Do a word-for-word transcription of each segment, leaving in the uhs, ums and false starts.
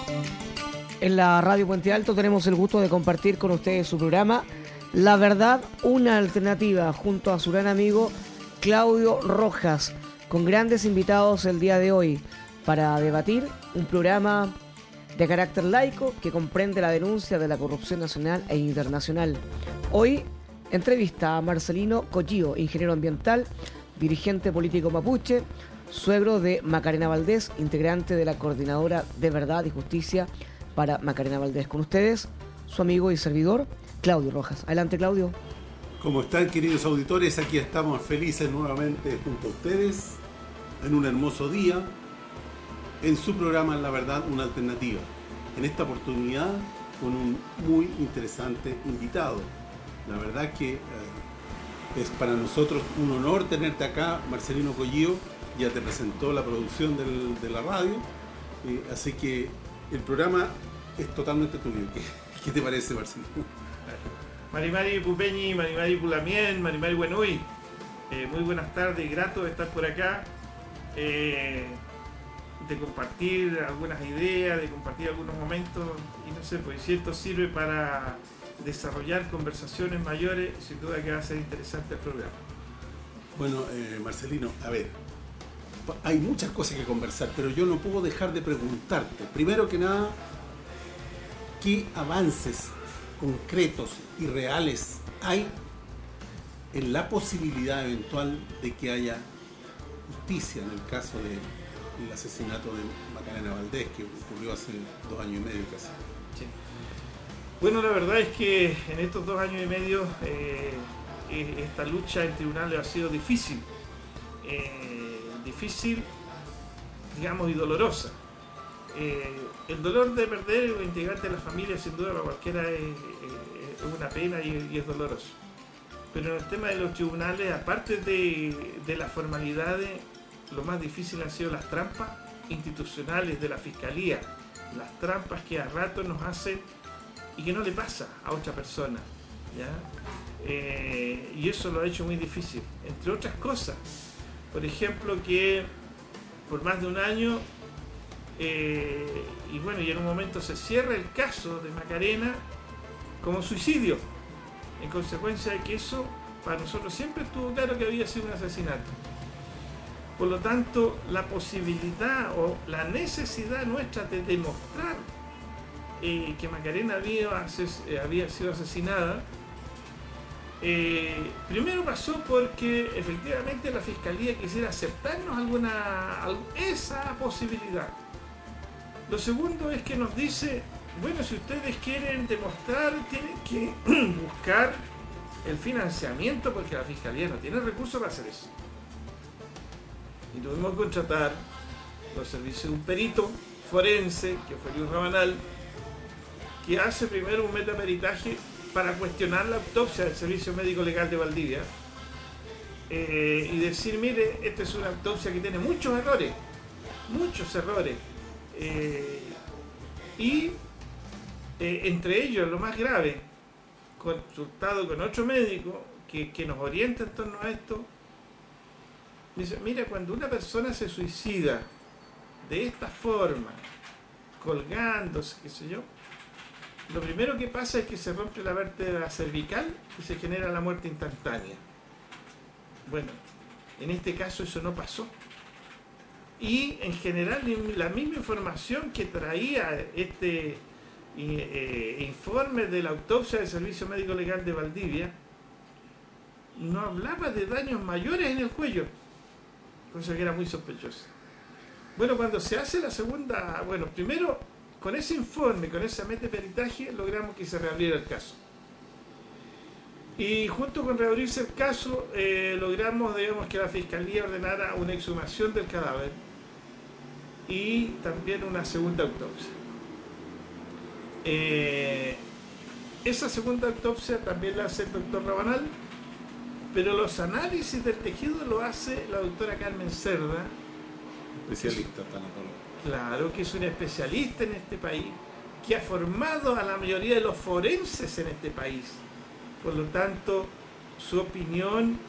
En la Radio Puente Alto tenemos el gusto de compartir con ustedes su programa La Verdad, una alternativa, junto a su gran amigo Claudio Rojas, con grandes invitados el día de hoy para debatir un programa de carácter laico que comprende la denuncia de la corrupción nacional e internacional. Hoy entrevista a Marcelino Collío, ingeniero ambiental, dirigente político mapuche, suegro de Macarena Valdés, integrante de la Coordinadora de Verdad y Justicia para Macarena Valdés. Con ustedes, su amigo y servidor, Claudio Rojas. Adelante, Claudio. ¿Cómo están, queridos auditores? Aquí estamos felices nuevamente junto a ustedes en un hermoso día en su programa La Verdad, una alternativa. En esta oportunidad con un muy interesante invitado. La verdad que eh, es para nosotros un honor tenerte acá, Marcelino Collío. Ya te presentó la producción del, de la radio, eh, así que el programa es totalmente tuyo. ¿Qué, qué te parece, Marcelino? Marimari Pupeñi, Marimari Pulamien, Marimari Buenuy, eh, muy buenas tardes, grato de estar por acá, eh, de compartir algunas ideas, de compartir algunos momentos, y no sé, pues si esto sirve para desarrollar conversaciones mayores, sin duda que va a ser interesante el programa. Bueno, eh, Marcelino, a ver, hay muchas cosas que conversar, pero yo no puedo dejar de preguntarte, primero que nada, ¿qué avances concretos y reales hay en la posibilidad eventual de que haya justicia en el caso del asesinato de Macarena Valdés, que ocurrió hace dos años y medio casi? Sí. Bueno, la verdad es que en estos dos años y medio eh, esta lucha en tribunales ha sido difícil, eh, difícil, digamos, y dolorosa. Eh, el dolor de perder un integrante de la familia, sin duda para cualquiera es, es una pena y, y es doloroso. Pero en el tema de los tribunales, aparte de, de las formalidades, lo más difícil han sido las trampas institucionales de la Fiscalía, las trampas que a ratos nos hacen y que no le pasa a otra persona, ¿ya? Eh, y eso lo ha hecho muy difícil, entre otras cosas. Por ejemplo, que por más de un año Eh, y bueno, y en un momento se cierra el caso de Macarena como suicidio, en consecuencia de que eso para nosotros siempre estuvo claro que había sido un asesinato. Por lo tanto, la posibilidad o la necesidad nuestra de demostrar eh, que Macarena había, eh, había sido asesinada, eh, primero pasó porque efectivamente la Fiscalía quisiera aceptarnos alguna, esa posibilidad. Lo segundo es que nos dice, bueno, si ustedes quieren demostrar, tienen que buscar el financiamiento porque la Fiscalía no tiene recursos para hacer eso. Y tuvimos que contratar los servicios de un perito forense, que fue Luis Rabanal, que hace primero un metaperitaje para cuestionar la autopsia del Servicio Médico Legal de Valdivia eh, y decir, mire, esta es una autopsia que tiene muchos errores, muchos errores. Eh, y eh, entre ellos lo más grave, consultado con otro médico que, que nos orienta en torno a esto, dice, mira, cuando una persona se suicida de esta forma, colgándose, qué sé yo, lo primero que pasa es que se rompe la vértebra cervical y se genera la muerte instantánea. Bueno, en este caso eso no pasó. Y en general la misma información que traía este eh, informe de la autopsia del Servicio Médico Legal de Valdivia no hablaba de daños mayores en el cuello, cosa que era muy sospechosa. Bueno, cuando se hace la segunda, bueno, primero con ese informe, con ese metaperitaje, logramos que se reabriera el caso. Y junto con reabrirse el caso, eh, logramos, digamos, que la Fiscalía ordenara una exhumación del cadáver y también una segunda autopsia. Eh, esa segunda autopsia también la hace el doctor Rabanal, pero los análisis del tejido lo hace la doctora Carmen Cerda, especialista tanatóloga. Claro, que es una especialista en este país, que ha formado a la mayoría de los forenses en este país. Por lo tanto, su opinión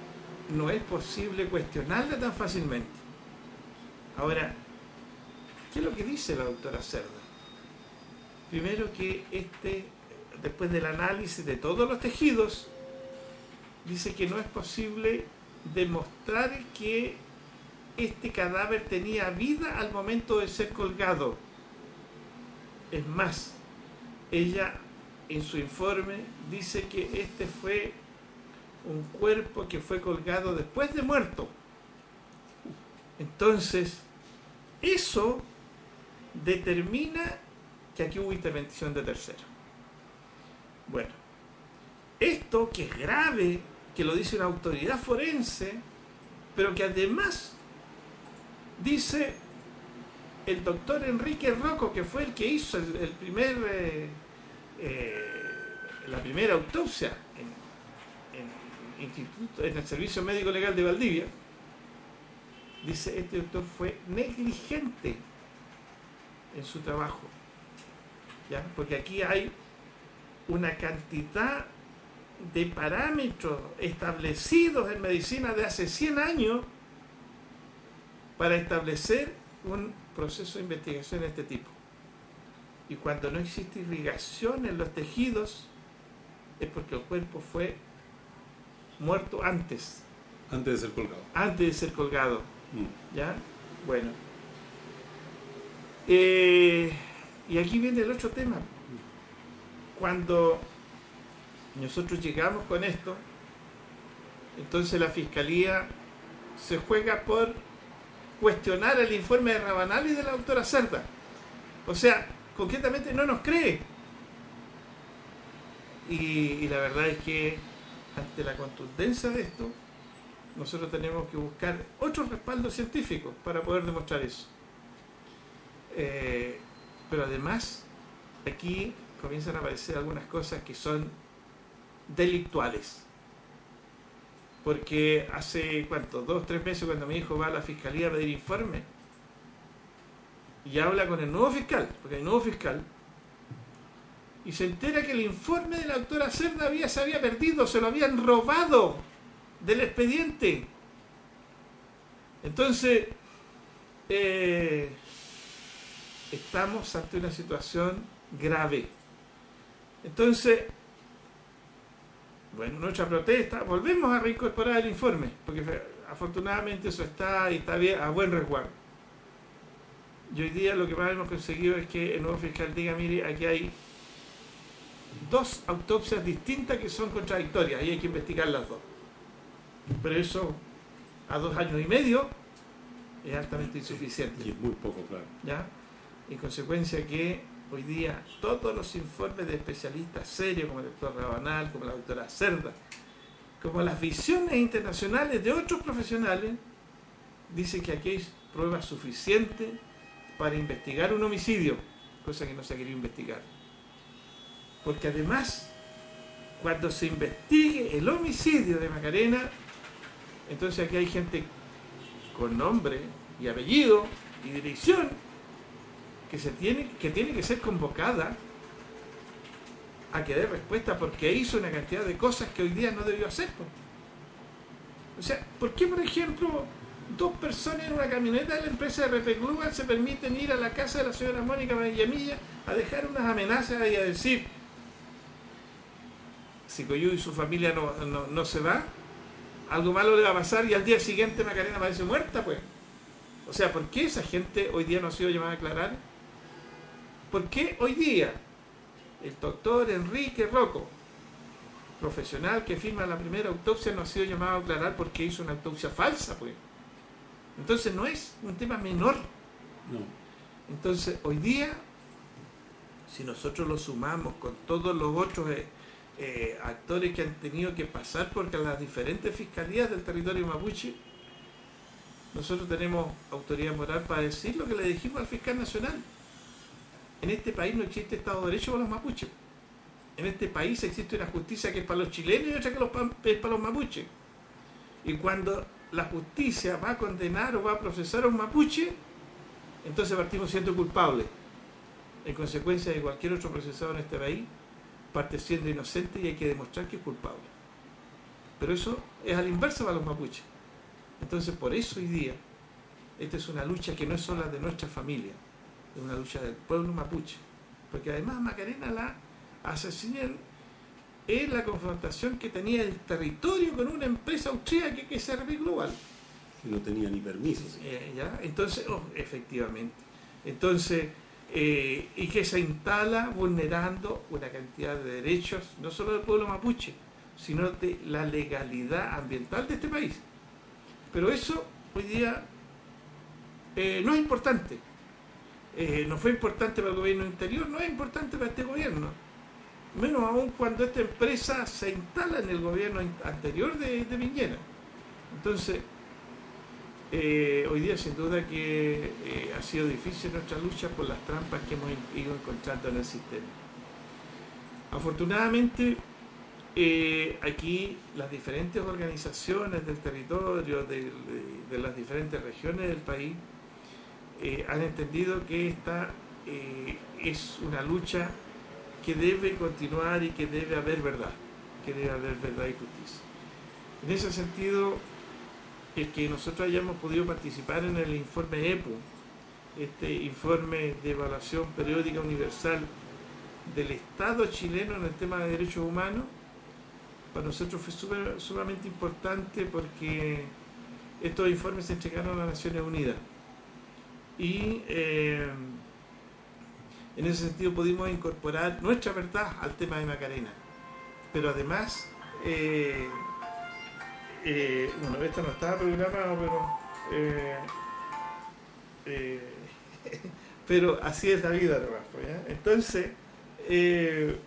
no es posible cuestionarla tan fácilmente. Ahora, ¿Qué es lo que dice la doctora Cerda? Primero que este, después del análisis de todos los tejidos, dice que no es posible demostrar que este cadáver tenía vida al momento de ser colgado. Es más, ella en su informe dice que este fue un cuerpo que fue colgado después de muerto. Entonces, eso determina que aquí hubo intervención de tercero. Bueno, esto que es grave, que lo dice una autoridad forense, pero que además dice el doctor Enrique Rocco, que fue el que hizo el, el primer, eh, eh, la primera autopsia en, en, instituto, en el Servicio Médico Legal de Valdivia, dice este doctor fue negligente en su trabajo, ¿ya? Porque aquí hay una cantidad de parámetros establecidos en medicina de hace cien años para establecer un proceso de investigación de este tipo. Y cuando no existe irrigación en los tejidos es porque el cuerpo fue muerto antes. Antes de ser colgado. Antes de ser colgado. Mm. ¿Ya? Bueno. Eh, y aquí viene el otro tema. Cuando nosotros llegamos con esto, entonces la Fiscalía se juega por cuestionar el informe de Rabanal y de la doctora Cerda. O sea, concretamente no nos cree. Y, y la verdad es que ante la contundencia de esto, nosotros tenemos que buscar otros respaldos científicos para poder demostrar eso. Eh, pero además, aquí comienzan a aparecer algunas cosas que son delictuales. Porque hace, ¿cuánto? Dos, tres meses cuando mi hijo va a la fiscalía a pedir informe y habla con el nuevo fiscal, porque hay nuevo fiscal, y se entera que el informe de la doctora Cerda había, se había perdido, se lo habían robado del expediente. Entonces, eh, estamos ante una situación grave. Entonces, bueno, nuestra protesta, volvemos a reincorporar el informe, porque afortunadamente eso está y está bien, a buen resguardo. Y hoy día lo que más hemos conseguido es que el nuevo fiscal diga, mire, aquí hay dos autopsias distintas que son contradictorias y hay que investigar las dos. Pero eso, a dos años y medio, es altamente insuficiente. Y es muy poco, claro. ¿Ya? En consecuencia que hoy día todos los informes de especialistas serios, como el doctor Rabanal, como la doctora Cerda, como las visiones internacionales de otros profesionales, dicen que aquí hay pruebas suficientes para investigar un homicidio, cosa que no se ha querido investigar. Porque además, cuando se investigue el homicidio de Macarena, entonces aquí hay gente con nombre y apellido y dirección que se tiene que tiene que ser convocada a que dé respuesta porque hizo una cantidad de cosas que hoy día no debió hacer. O sea, ¿por qué, por ejemplo, dos personas en una camioneta de la empresa de Repegluga se permiten ir a la casa de la señora Mónica Villamilla a dejar unas amenazas y a decir, si Coyú y su familia no, no, no se va, algo malo le va a pasar y al día siguiente Macarena aparece muerta, pues? O sea, ¿por qué esa gente hoy día no ha sido llamada a aclarar? ¿Por qué hoy día el doctor Enrique Rocco, profesional que firma la primera autopsia, no ha sido llamado a aclarar porque hizo una autopsia falsa, pues? Entonces no es un tema menor. No. Entonces hoy día, si nosotros lo sumamos con todos los otros eh, eh, actores que han tenido que pasar por las diferentes fiscalías del territorio mapuche, nosotros tenemos autoridad moral para decir lo que le dijimos al fiscal nacional. En este país no existe Estado de Derecho para los mapuches. En este país existe una justicia que es para los chilenos y otra que es para los mapuches. Y cuando la justicia va a condenar o va a procesar a un mapuche, entonces partimos siendo culpables. En consecuencia de cualquier otro procesado en este país, parte siendo inocente y hay que demostrar que es culpable. Pero eso es a la inversa para los mapuches. Entonces por eso hoy día, esta es una lucha que no es solo de nuestra familia, es una lucha del pueblo mapuche, porque además Macarena la asesinan en la confrontación que tenía el territorio con una empresa austríaca que es R B Global. Que no tenía ni permiso. ¿Sí? Eh, ¿ya? Entonces, oh, efectivamente. Entonces, eh, y que se instala vulnerando una cantidad de derechos, no solo del pueblo mapuche, sino de la legalidad ambiental de este país. Pero eso hoy día eh, no es importante. Eh, no fue importante para el gobierno interior, no es importante para este gobierno. Menos aún cuando esta empresa se instala en el gobierno anterior de, de Piñera. Entonces, eh, hoy día sin duda que eh, ha sido difícil nuestra lucha por las trampas que hemos ido encontrando en el sistema. Afortunadamente, eh, aquí las diferentes organizaciones del territorio, de, de, de las diferentes regiones del país, eh, han entendido que esta eh, es una lucha que debe continuar y que debe haber verdad, que debe haber verdad y justicia. En ese sentido, el que nosotros hayamos podido participar en el informe E P U, este informe de evaluación periódica universal del Estado chileno en el tema de derechos humanos, para nosotros fue super, sumamente importante porque estos informes se entregaron a las Naciones Unidas y eh, en ese sentido pudimos incorporar nuestra verdad al tema de Macarena, pero además eh, eh, bueno, esto no estaba programado, pero eh, eh, pero así es la vida, ¿ya? Entonces eh,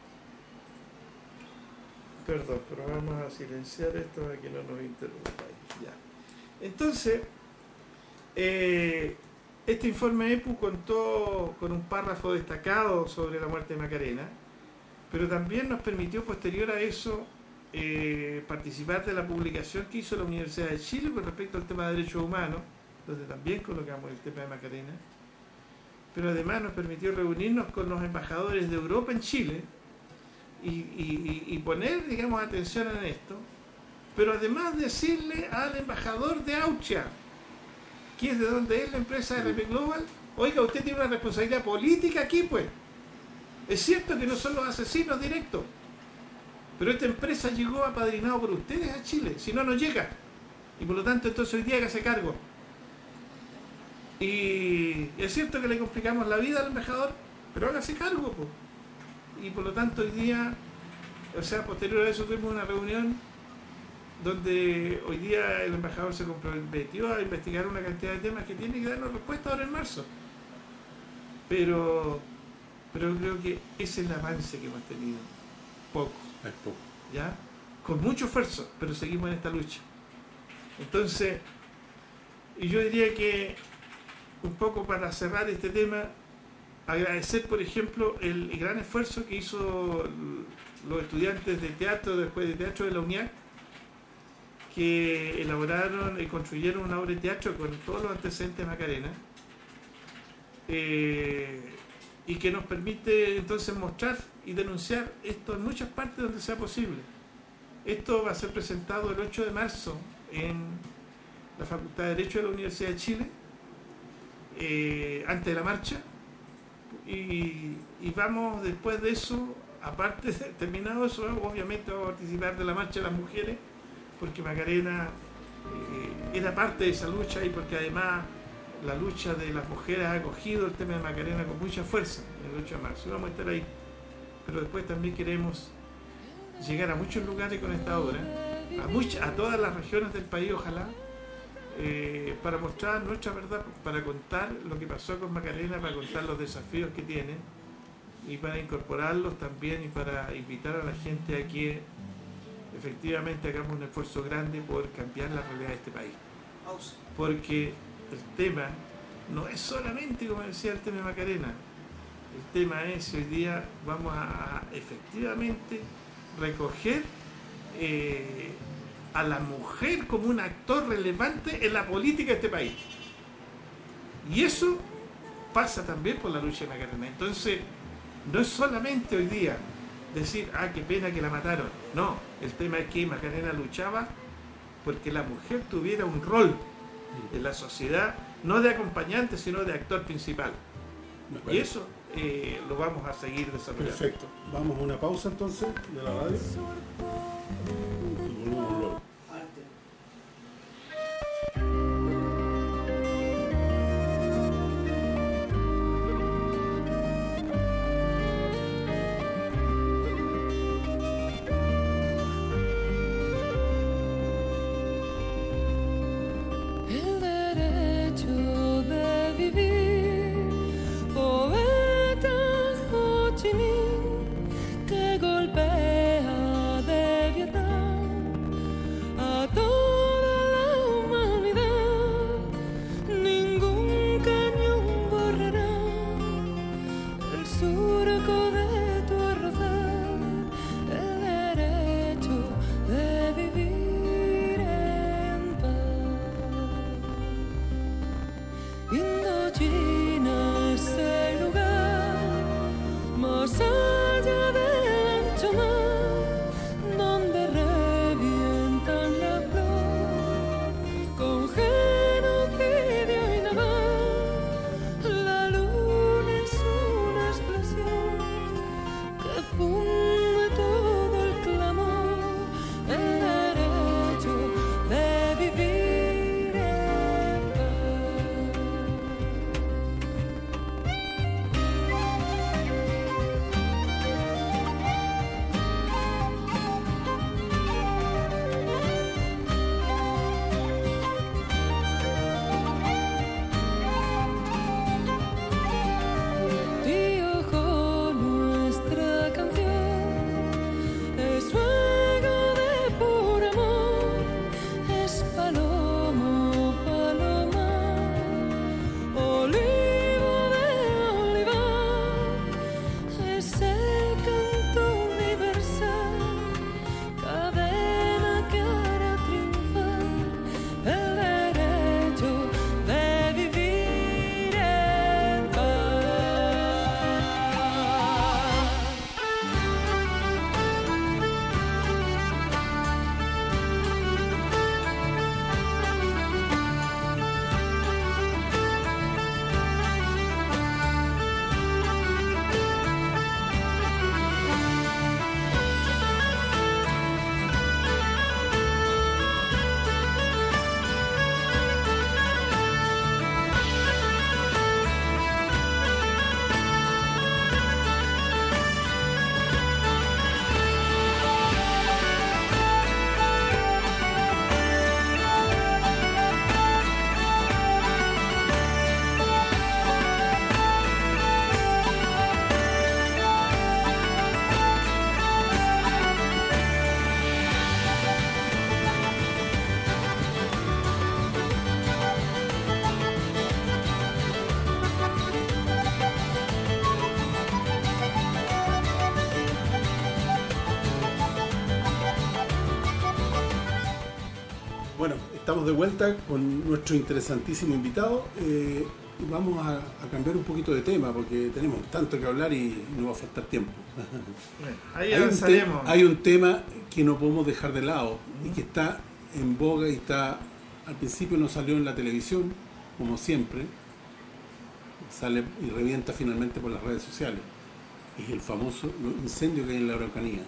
perdón, pero vamos a silenciar esto para que no nos interrumpa. Ya. Entonces eh, este informe E P U contó con un párrafo destacado sobre la muerte de Macarena, pero también nos permitió posterior a eso eh, participar de la publicación que hizo la Universidad de Chile con respecto al tema de derechos humanos, donde también colocamos el tema de Macarena, pero además nos permitió reunirnos con los embajadores de Europa en Chile y, y, y poner, digamos, atención en esto, pero además decirle al embajador de Austria, que es de donde es la empresa R B Global, oiga, usted tiene una responsabilidad política aquí, pues. Es cierto que no son los asesinos directos, pero esta empresa llegó apadrinado por ustedes a Chile, si no, no llega. Y por lo tanto, entonces hoy día hágase cargo. Y es cierto que le complicamos la vida al embajador, pero hágase cargo, pues. Y por lo tanto, hoy día, o sea, posterior a eso tuvimos una reunión donde hoy día el embajador se comprometió a investigar una cantidad de temas que tiene que darnos respuesta ahora en marzo. Pero, pero creo que ese es el avance que hemos tenido. Poco. Es poco. ¿Ya? Con mucho esfuerzo, pero seguimos en esta lucha. Entonces, y yo diría que, un poco para cerrar este tema, agradecer, por ejemplo, el, el gran esfuerzo que hizo los estudiantes de teatro, después de teatro de la UNIAC, que elaboraron y construyeron una obra de teatro con todos los antecedentes de Macarena, eh, y que nos permite entonces mostrar y denunciar esto en muchas partes donde sea posible. Esto va a ser presentado el ocho de marzo en la Facultad de Derecho de la Universidad de Chile, eh, antes de la marcha, y, y vamos después de eso, aparte de terminado eso, obviamente vamos a participar de la marcha de las mujeres, porque Macarena eh, era parte de esa lucha y porque además la lucha de las mujeres ha acogido el tema de Macarena con mucha fuerza en el ocho de marzo. Vamos a estar ahí, pero después también queremos llegar a muchos lugares con esta obra, a, muchas, a todas las regiones del país, ojalá, eh, para mostrar nuestra verdad, para contar lo que pasó con Macarena, para contar los desafíos que tiene y para incorporarlos también y para invitar a la gente a que efectivamente hagamos un esfuerzo grande por cambiar la realidad de este país. Porque el tema no es solamente, como decía, el tema de Macarena. El tema es, hoy día vamos a, a efectivamente recoger eh, a la mujer como un actor relevante en la política de este país. Y eso pasa también por la lucha de Macarena. Entonces, no es solamente hoy día decir, ah, qué pena que la mataron. No, el tema es que Macarena luchaba porque la mujer tuviera un rol en la sociedad, no de acompañante, sino de actor principal. Me y eso eh, lo vamos a seguir desarrollando. Perfecto. Vamos a una pausa entonces de la radio. Y volvemos luego. Bueno, estamos de vuelta con nuestro interesantísimo invitado. Eh, vamos a, a cambiar un poquito de tema porque tenemos tanto que hablar y no va a faltar tiempo. Bueno, ahí hay, un te- hay un tema que no podemos dejar de lado y que está en boga y está, al principio no salió en la televisión, como siempre, sale y revienta finalmente por las redes sociales. Es el famoso incendio que hay en la Araucanía.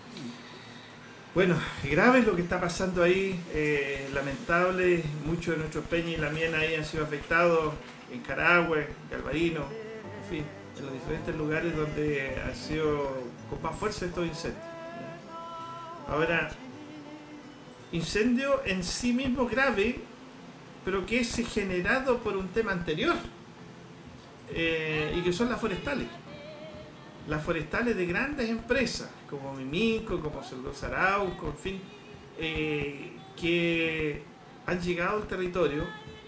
Bueno, grave lo que está pasando ahí, eh, lamentable, muchos de nuestros peñas y la miena ahí han sido afectados, en Carahue, Galvarino, en fin, en los diferentes lugares donde han sido con más fuerza estos incendios. Ahora, incendio en sí mismo grave, pero que es generado por un tema anterior, eh, y que son las forestales. Las forestales de grandes empresas, como Mimico, como Celulosa Arauco, en fin, eh, que han llegado al territorio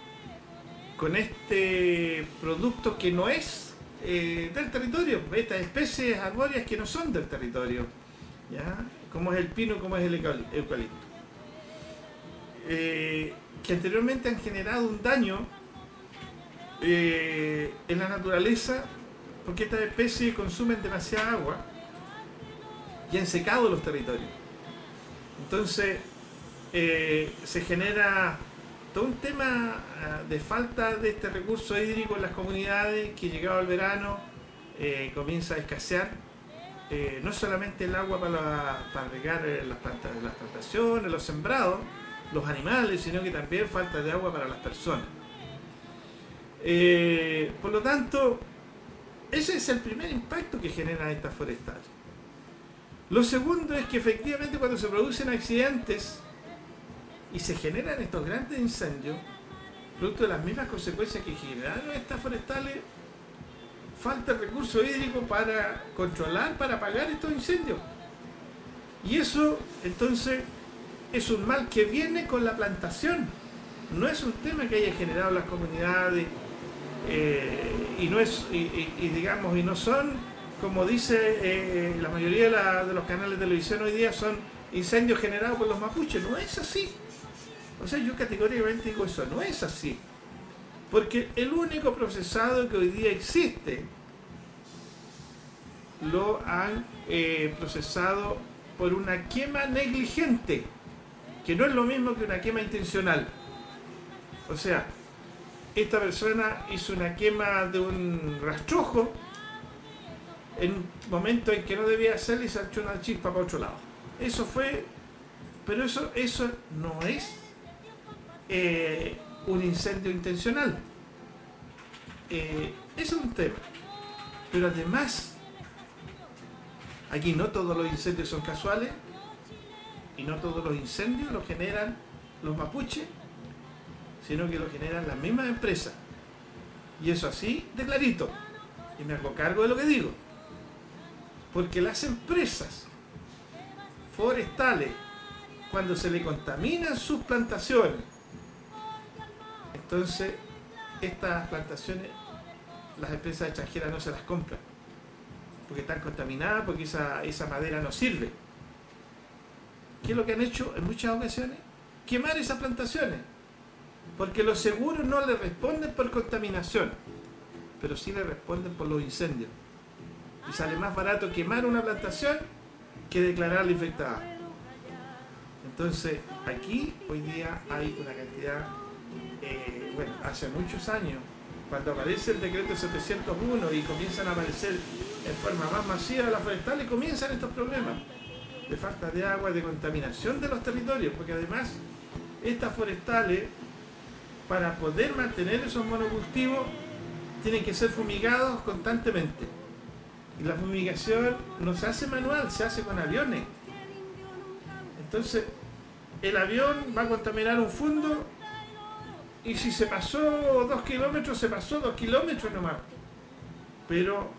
con este producto que no es eh, del territorio, estas especies arbóreas que no son del territorio, ¿ya? Como es el pino, como es el eucalipto, eh, que anteriormente han generado un daño eh, en la naturaleza, porque estas especies consumen demasiada agua y han secado los territorios. Entonces eh, se genera todo un tema uh, de falta de este recurso hídrico en las comunidades, que llegado el verano eh, comienza a escasear, eh, no solamente el agua para, la, para regar las, plantas, las plantaciones, los sembrados, los animales, sino que también falta de agua para las personas. Eh, por lo tanto, ese es el primer impacto que generan estas forestales. Lo segundo es que efectivamente cuando se producen accidentes y se generan estos grandes incendios, producto de las mismas consecuencias que generaron estas forestales, falta el recurso hídrico para controlar, para apagar estos incendios. Y eso, entonces, es un mal que viene con la plantación. No es un tema que haya generado las comunidades, eh, y no es, y, y, y digamos, y no son, como dice eh, la mayoría de, la, de los canales de televisión hoy día, son incendios generados por los mapuches. No es así. O sea, yo categóricamente digo eso, no es así. Porque el único procesado que hoy día existe lo han eh, procesado por una quema negligente, que no es lo mismo que una quema intencional. O sea, esta persona hizo una quema de un rastrojo en un momento en que no debía hacerlo y se echó una chispa para otro lado. Eso fue, pero eso, eso no es eh, un incendio intencional. Eh, eso es un tema. Pero además, aquí no todos los incendios son casuales y no todos los incendios los generan los mapuches, sino que lo generan las mismas empresas. Y eso así de clarito. Y me hago cargo de lo que digo. Porque las empresas forestales, cuando se le contaminan sus plantaciones, entonces estas plantaciones las empresas extranjeras no se las compran. Porque están contaminadas, porque esa, esa madera no sirve. ¿Qué es lo que han hecho en muchas ocasiones? Quemar esas plantaciones. Porque los seguros no le responden por contaminación, pero sí le responden por los incendios. Y sale más barato quemar una plantación que declararla infectada. Entonces, aquí hoy día hay una cantidad, eh, bueno, hace muchos años, cuando aparece el decreto setecientos uno y comienzan a aparecer en forma más masiva las forestales, comienzan estos problemas de falta de agua, de contaminación de los territorios, porque además estas forestales, para poder mantener esos monocultivos, tienen que ser fumigados constantemente. Y la fumigación no se hace manual, se hace con aviones. Entonces, el avión va a contaminar un fundo y si se pasó dos kilómetros, se pasó dos kilómetros nomás. Pero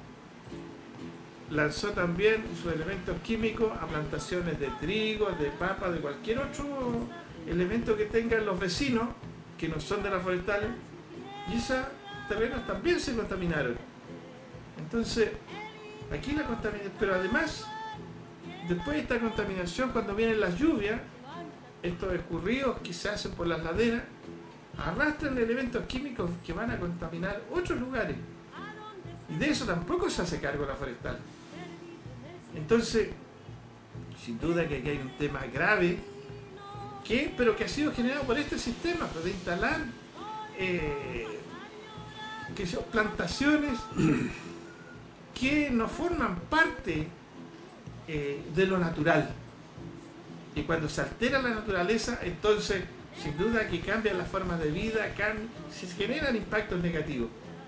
lanzó también sus elementos químicos a plantaciones de trigo, de papa, de cualquier otro elemento que tengan los vecinos, que no son de las forestales, y esos terrenos también se contaminaron. Entonces, aquí la contaminación, pero además, después de esta contaminación, cuando vienen las lluvias, estos escurridos que se hacen por las laderas, arrastran elementos químicos que van a contaminar otros lugares. Y de eso tampoco se hace cargo la forestal. Entonces, sin duda que aquí hay un tema grave, que, pero que ha sido generado por este sistema, pues, de instalar eh, que son plantaciones que no forman parte eh, de lo natural. Y cuando se altera la naturaleza, entonces, sin duda que cambian las formas de vida, se generan impactos negativos.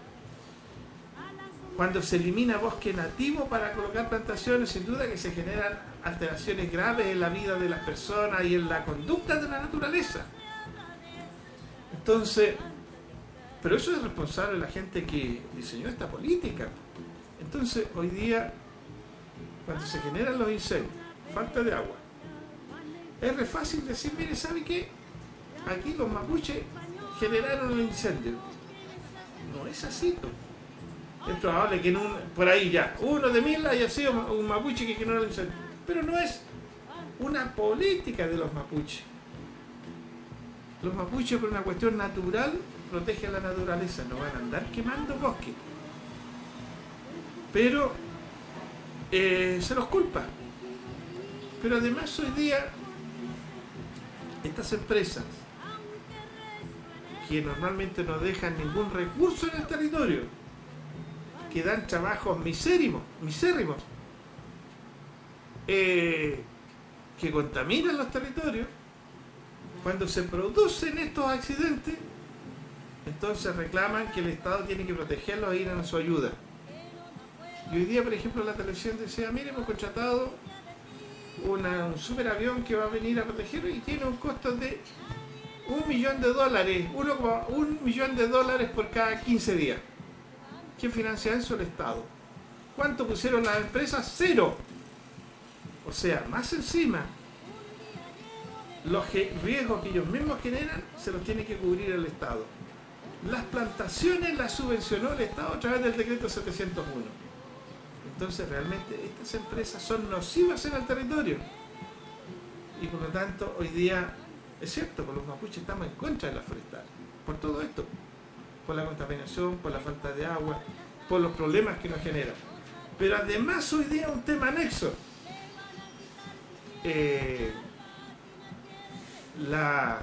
Cuando se elimina bosque nativo para colocar plantaciones, sin duda que se generan alteraciones graves en la vida de las personas y en la conducta de la naturaleza. Entonces, pero eso es responsable de la gente que diseñó esta política. Entonces, hoy día, cuando se generan los incendios, falta de agua, es re fácil decir, mire, ¿sabe qué? Aquí los mapuches generaron el incendio. No es así, ¿no? Es probable que en un, por ahí ya, uno de mil haya sido un mapuche que generó el incendio. Pero no es una política de los mapuches. Los mapuches, por una cuestión natural, protegen la naturaleza, no van a andar quemando bosques. Pero eh, se los culpa. Pero además hoy día estas empresas que normalmente no dejan ningún recurso en el territorio, que dan trabajos misérrimos, misérrimos eh, que contaminan los territorios. Cuando se producen estos accidentes, entonces reclaman que el Estado tiene que protegerlos e ir a su ayuda. Y hoy día, por ejemplo, la televisión decía, mire, hemos contratado una, un superavión que va a venir a protegerlo y tiene un costo de un millón de dólares, uno coma uno millón de dólares por cada quince días. ¿Quién financia eso? El Estado. ¿Cuánto pusieron las empresas? Cero. O sea, más encima, los riesgos que ellos mismos generan se los tiene que cubrir el Estado. Las plantaciones las subvencionó el Estado a través del decreto setecientos uno. Entonces realmente estas empresas son nocivas en el territorio. Y por lo tanto hoy día, es cierto, por los mapuches estamos en contra de las forestales. Por todo esto. Por la contaminación, por la falta de agua, por los problemas que nos generan. Pero además hoy día un tema anexo. Eh, la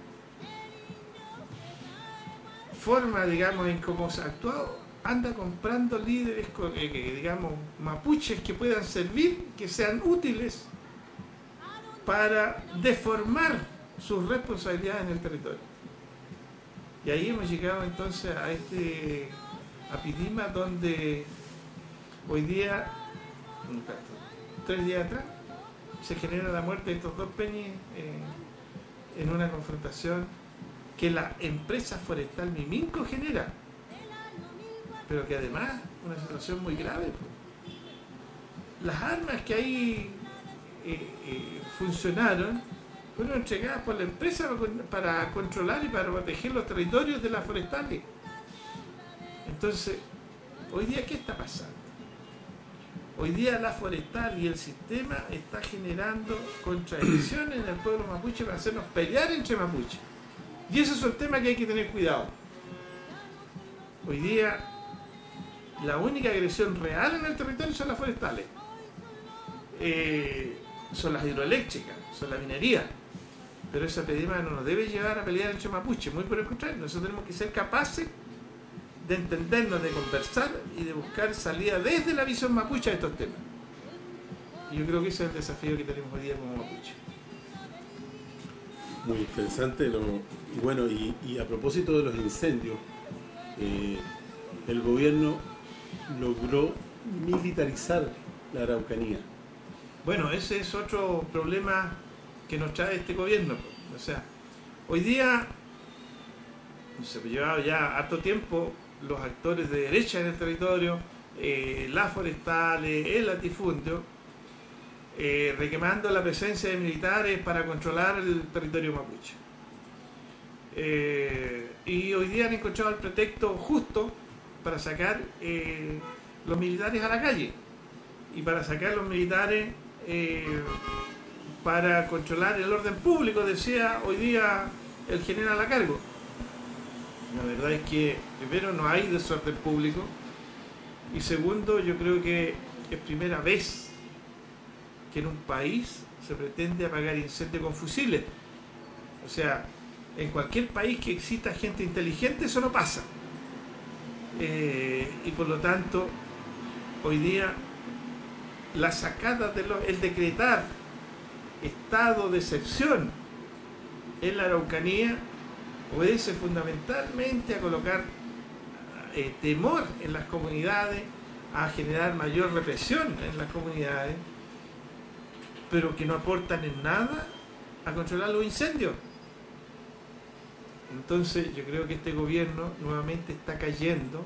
forma, digamos, en cómo se ha actuado, anda comprando líderes, eh, digamos, mapuches que puedan servir, que sean útiles para deformar sus responsabilidades en el territorio. Y ahí hemos llegado entonces a este apidima donde hoy día, tres días atrás, se genera la muerte de estos dos peñis eh, en una confrontación que la empresa forestal Miminco genera, pero que además es una situación muy grave. Las armas que ahí eh, eh, funcionaron fueron entregadas por la empresa para controlar y para proteger los territorios de las forestales. Entonces, hoy día, ¿qué está pasando? Hoy día la forestal y el sistema está generando contradicciones en el pueblo mapuche para hacernos pelear entre mapuches. Y ese es un tema que hay que tener cuidado. Hoy día la única agresión real en el territorio son las forestales. Eh, son las hidroeléctricas, son la minería. Pero ese pedima no nos debe llevar a pelear entre mapuches, muy por el contrario. Nosotros tenemos que ser capaces de entendernos, de conversar y de buscar salida desde la visión mapuche a estos temas. Y yo creo que ese es el desafío que tenemos hoy día como mapuche. Muy interesante. Lo, y bueno, y, y a propósito de los incendios, eh, el gobierno logró militarizar la Araucanía. Bueno, ese es otro problema que nos trae este gobierno. O sea, hoy día, se ha llevado ya harto tiempo los actores de derecha en el territorio, eh, las forestales, el latifundio, eh, reclamando la presencia de militares para controlar el territorio mapuche. Eh, y hoy día han encontrado el pretexto justo para sacar eh, los militares a la calle y para sacar los militares eh, para controlar el orden público, decía hoy día el general a cargo. La verdad es que primero no hay desorden público y segundo, yo creo que es primera vez que en un país se pretende apagar incendios con fusiles. O sea, en cualquier país que exista gente inteligente eso no pasa. Eh, y por lo tanto, hoy día la sacada de los, el decretar estado de excepción en la Araucanía obedece fundamentalmente a colocar eh, temor en las comunidades, a generar mayor represión en las comunidades, pero que no aportan en nada a controlar los incendios. Entonces yo creo que este gobierno nuevamente está cayendo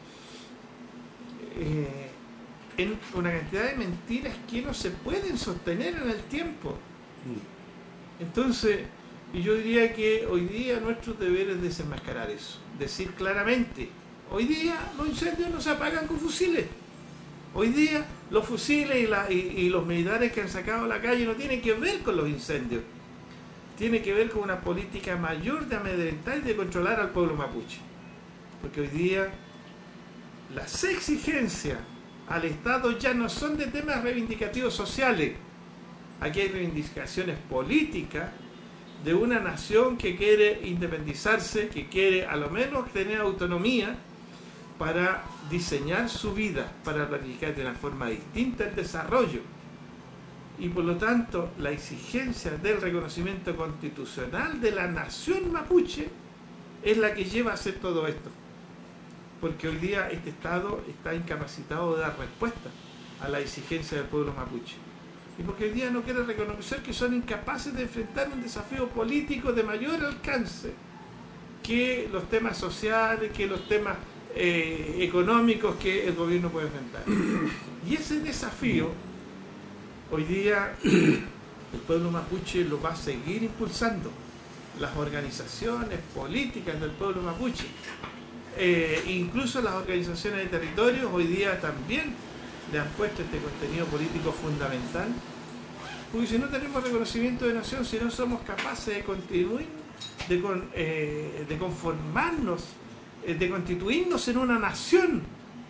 eh, en una cantidad de mentiras que no se pueden sostener en el tiempo. Entonces, y yo diría que hoy día nuestro deber es desenmascarar eso, decir claramente, hoy día los incendios no se apagan con fusiles. Hoy día los fusiles y, la, y, y los militares que han sacado a la calle no tienen que ver con los incendios. Tiene que ver con una política mayor de amedrentar y de controlar al pueblo mapuche. Porque hoy día las exigencias al Estado ya no son de temas reivindicativos sociales. Aquí hay reivindicaciones políticas de una nación que quiere independizarse, que quiere a lo menos tener autonomía para diseñar su vida, para planificar de una forma distinta el desarrollo. Y por lo tanto, la exigencia del reconocimiento constitucional de la nación mapuche es la que lleva a hacer todo esto. Porque hoy día este Estado está incapacitado de dar respuesta a la exigencia del pueblo mapuche. Y porque hoy día no quiere reconocer que son incapaces de enfrentar un desafío político de mayor alcance que los temas sociales, que los temas eh, económicos que el gobierno puede enfrentar. Y ese desafío, hoy día, el pueblo mapuche lo va a seguir impulsando. Las organizaciones políticas del pueblo mapuche, eh, incluso las organizaciones de territorios, hoy día también le han puesto este contenido político fundamental, porque si no tenemos reconocimiento de nación, si no somos capaces de continuar, de, con, eh, de conformarnos, eh, de constituirnos en una nación,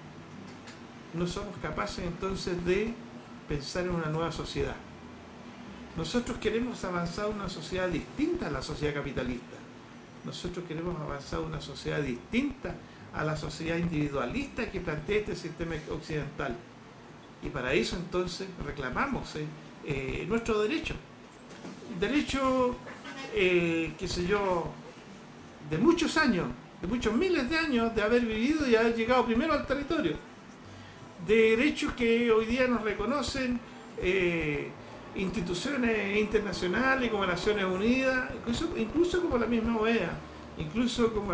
no somos capaces entonces de pensar en una nueva sociedad. Nosotros queremos avanzar a una sociedad distinta a la sociedad capitalista. Nosotros queremos avanzar a una sociedad distinta a la sociedad individualista que plantea este sistema occidental. Y para eso entonces reclamamos eh, eh, nuestro derecho. Derecho, eh, qué sé yo, de muchos años, de muchos miles de años de haber vivido y haber llegado primero al territorio. De derechos que hoy día nos reconocen eh, instituciones internacionales como Naciones Unidas, incluso, incluso como la misma O E A, incluso como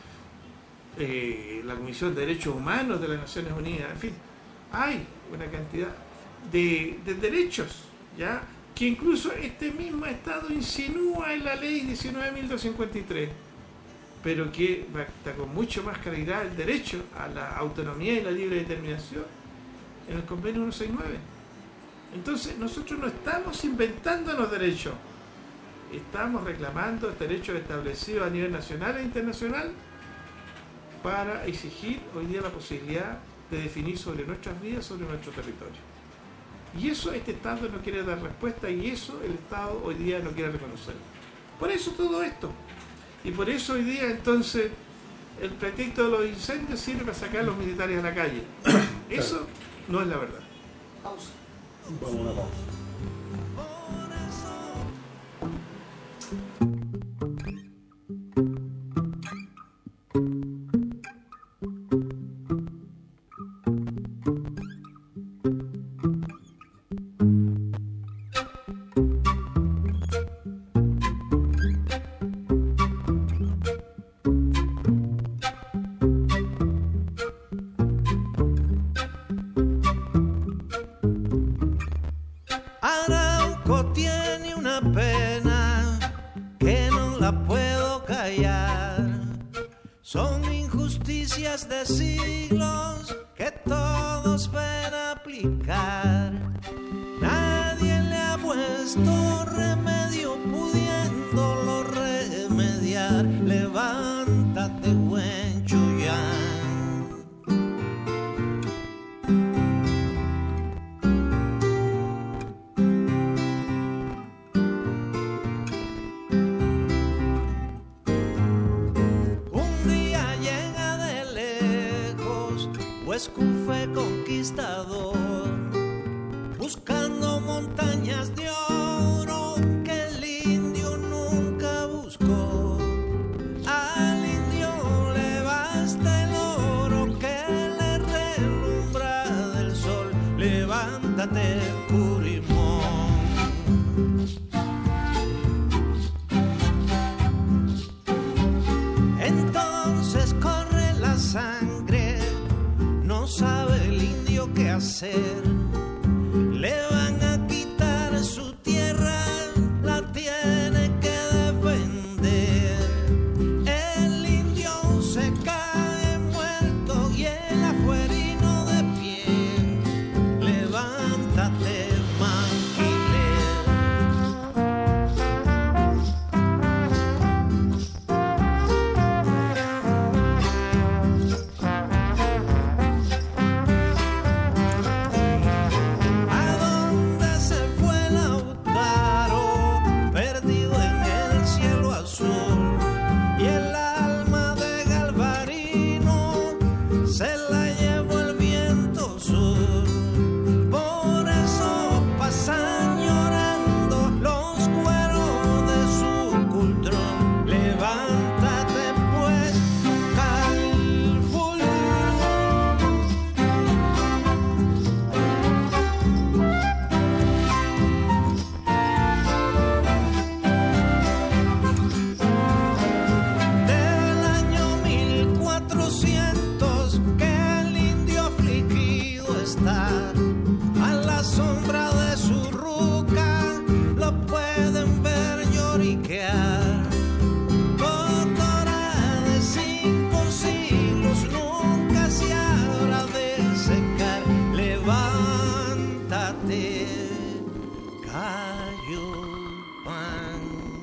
eh, la Comisión de Derechos Humanos de las Naciones Unidas, en fin, hay una cantidad de, de derechos, ¿ya?, que incluso este mismo Estado insinúa en la ley diecinueve mil doscientos cincuenta y tres, pero que está con mucho más claridad el derecho a la autonomía y la libre determinación en el convenio ciento sesenta y nueve. Entonces nosotros no estamos inventando los derechos, estamos reclamando derechos establecidos a nivel nacional e internacional para exigir hoy día la posibilidad de definir sobre nuestras vidas, sobre nuestro territorio. Y eso este Estado no quiere dar respuesta, y eso el Estado hoy día no quiere reconocer. Por eso todo esto. Y por eso hoy día entonces el pretexto de los incendios sirve para sacar a los militares a la calle. Eso no es la verdad. Pausa. Vamos a una pausa. De siglos que todos ven aplicar, nadie le ha puesto remedio pudiéndolo remediar. Levántate, buen Chuyán. Escufe conquistador, buscando montañas de oro que el indio nunca buscó. Al indio le basta el oro que le relumbra del sol. Levántate, Curimón. Entonces corre la sangre, no sabe el indio qué hacer. Le van a quitar su tierra, la tiene que defender. El indio se cae muerto y el afuerino de pie. Levántate, a la sombra de su ruca lo pueden ver lloriquear. Cotora de cinco siglos nunca se habrá de secar. Levántate, Cayopán.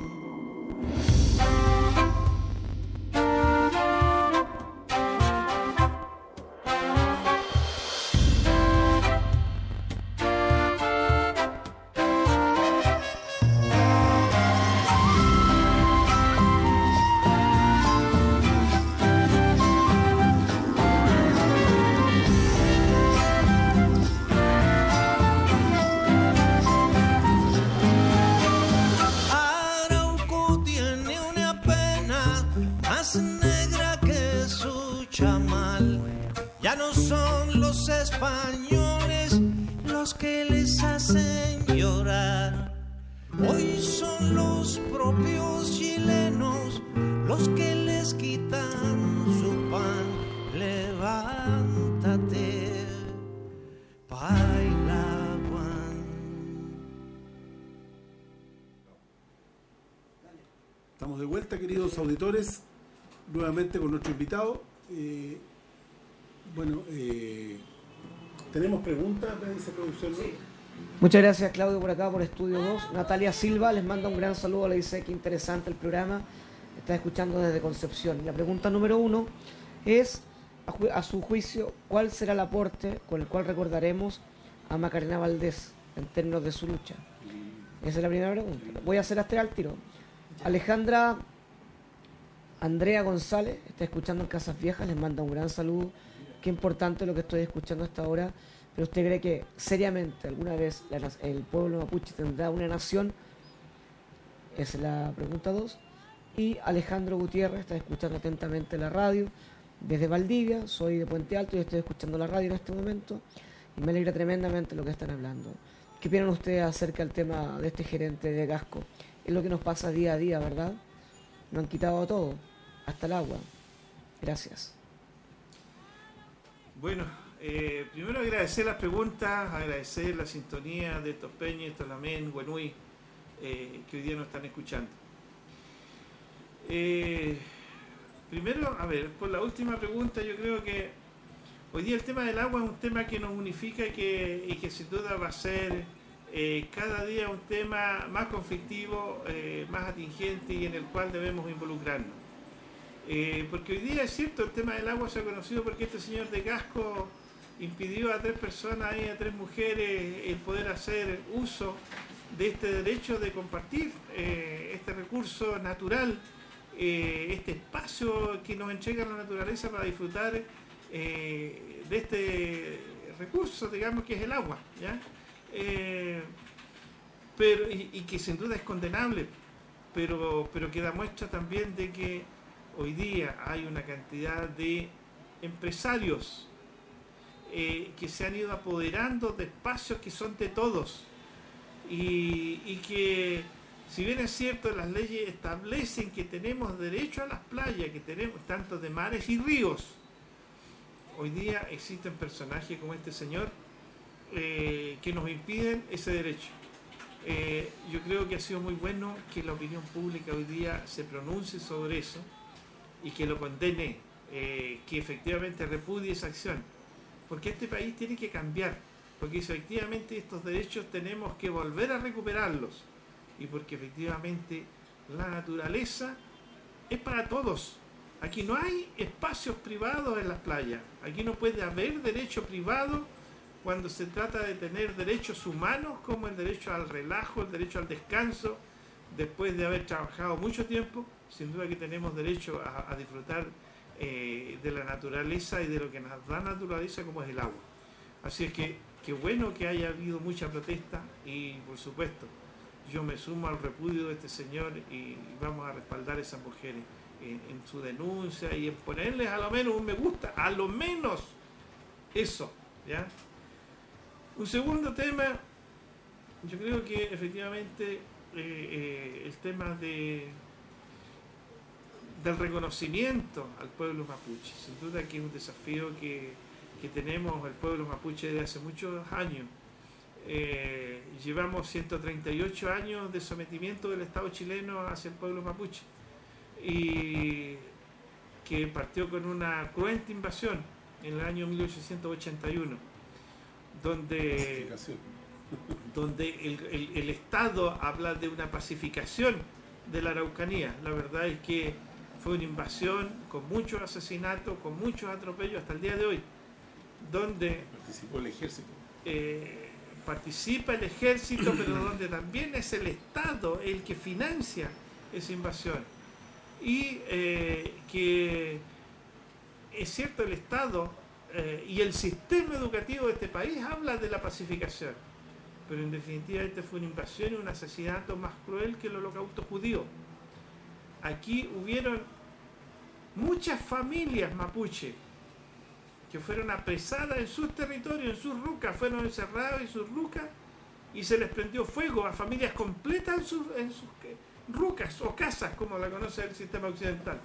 Arauco tiene una pena más negra que su chamal. Ya no son los españoles los que les hacen llorar. Hoy son los propios chilenos los que les quitan su pan. Levántate, Pailahuán. Estamos de vuelta, queridos auditores, nuevamente con nuestro invitado. Eh, bueno, eh, tenemos preguntas, me dice producción. Sí. Muchas gracias, Claudio, por acá, por Estudio dos. Natalia Silva les manda un gran saludo, le dice que interesante el programa, está escuchando desde Concepción. Y la pregunta número uno es, a, ju- a su juicio, ¿cuál será el aporte con el cual recordaremos a Macarena Valdés en términos de su lucha? Esa es la primera pregunta. Voy a hacer hasta al tiro. Alejandra Andrea González está escuchando en Casas Viejas, les manda un gran saludo. Qué importante lo que estoy escuchando hasta ahora. Pero usted cree que seriamente alguna vez la na- el pueblo mapuche tendrá una nación. Esa es la pregunta dos. Y Alejandro Gutiérrez está escuchando atentamente la radio desde Valdivia. Soy de Puente Alto y estoy escuchando la radio en este momento y me alegra tremendamente lo que están hablando. ¿Qué opinan ustedes acerca del tema de este gerente de Gasco? Es lo que nos pasa día a día, ¿verdad? Nos han quitado todo, hasta el agua. Gracias. Bueno, eh, primero agradecer las preguntas, agradecer la sintonía de Tospeña, Tolamén, Huenui, eh, que hoy día nos están escuchando. Eh, primero, a ver, por la última pregunta, yo creo que hoy día el tema del agua es un tema que nos unifica y que, y que sin duda va a ser eh, cada día un tema más conflictivo, eh, más atingente y en el cual debemos involucrarnos. Eh, porque hoy día es cierto, el tema del agua se ha conocido porque este señor de Gasco impidió a tres personas, y a tres mujeres, el poder hacer uso de este derecho de compartir eh, este recurso natural, eh, este espacio que nos entrega la naturaleza para disfrutar eh, de este recurso, digamos, que es el agua, ¿ya? Eh, pero, y, y que sin duda es condenable, pero, pero que da muestra también de que hoy día hay una cantidad de empresarios eh, que se han ido apoderando de espacios que son de todos y, y que, si bien es cierto, las leyes establecen que tenemos derecho a las playas, que tenemos tanto de mares y ríos, hoy día existen personajes como este señor eh, que nos impiden ese derecho. Eh, yo creo que ha sido muy bueno que la opinión pública hoy día se pronuncie sobre eso y que lo condene, eh, que efectivamente repudie esa acción, porque este país tiene que cambiar, porque efectivamente estos derechos tenemos que volver a recuperarlos y porque efectivamente la naturaleza es para todos. Aquí no hay espacios privados en las playas, aquí no puede haber derecho privado cuando se trata de tener derechos humanos como el derecho al relajo, el derecho al descanso, después de haber trabajado mucho tiempo. Sin duda que tenemos derecho a, a disfrutar eh, de la naturaleza y de lo que nos da naturaleza como es el agua. Así es que qué bueno que haya habido mucha protesta y por supuesto yo me sumo al repudio de este señor y vamos a respaldar a esas mujeres en, en su denuncia y en ponerles a lo menos un me gusta, a lo menos eso, ¿ya? Un segundo tema, yo creo que efectivamente eh, eh, el tema de del reconocimiento al pueblo mapuche, sin duda que es un desafío que, que tenemos el pueblo mapuche desde hace muchos años. Eh, llevamos ciento treinta y ocho años de sometimiento del Estado chileno hacia el pueblo mapuche, y que partió con una cruenta invasión en el año mil ochocientos ochenta y uno, donde, donde el, el, el Estado habla de una pacificación de la Araucanía. La verdad es que fue una invasión con muchos asesinatos, con muchos atropellos hasta el día de hoy, donde participó el ejército. Eh, participa el ejército, pero donde también es el Estado el que financia esa invasión. Y eh, que es cierto, el Estado eh, y el sistema educativo de este país habla de la pacificación, pero en definitiva esta fue una invasión y un asesinato más cruel que el holocausto judío. Aquí hubieron muchas familias mapuche que fueron apresadas en sus territorios, en sus rucas, fueron encerrados en sus rucas y se les prendió fuego a familias completas en sus, en sus rucas o casas, como la conoce el sistema occidental.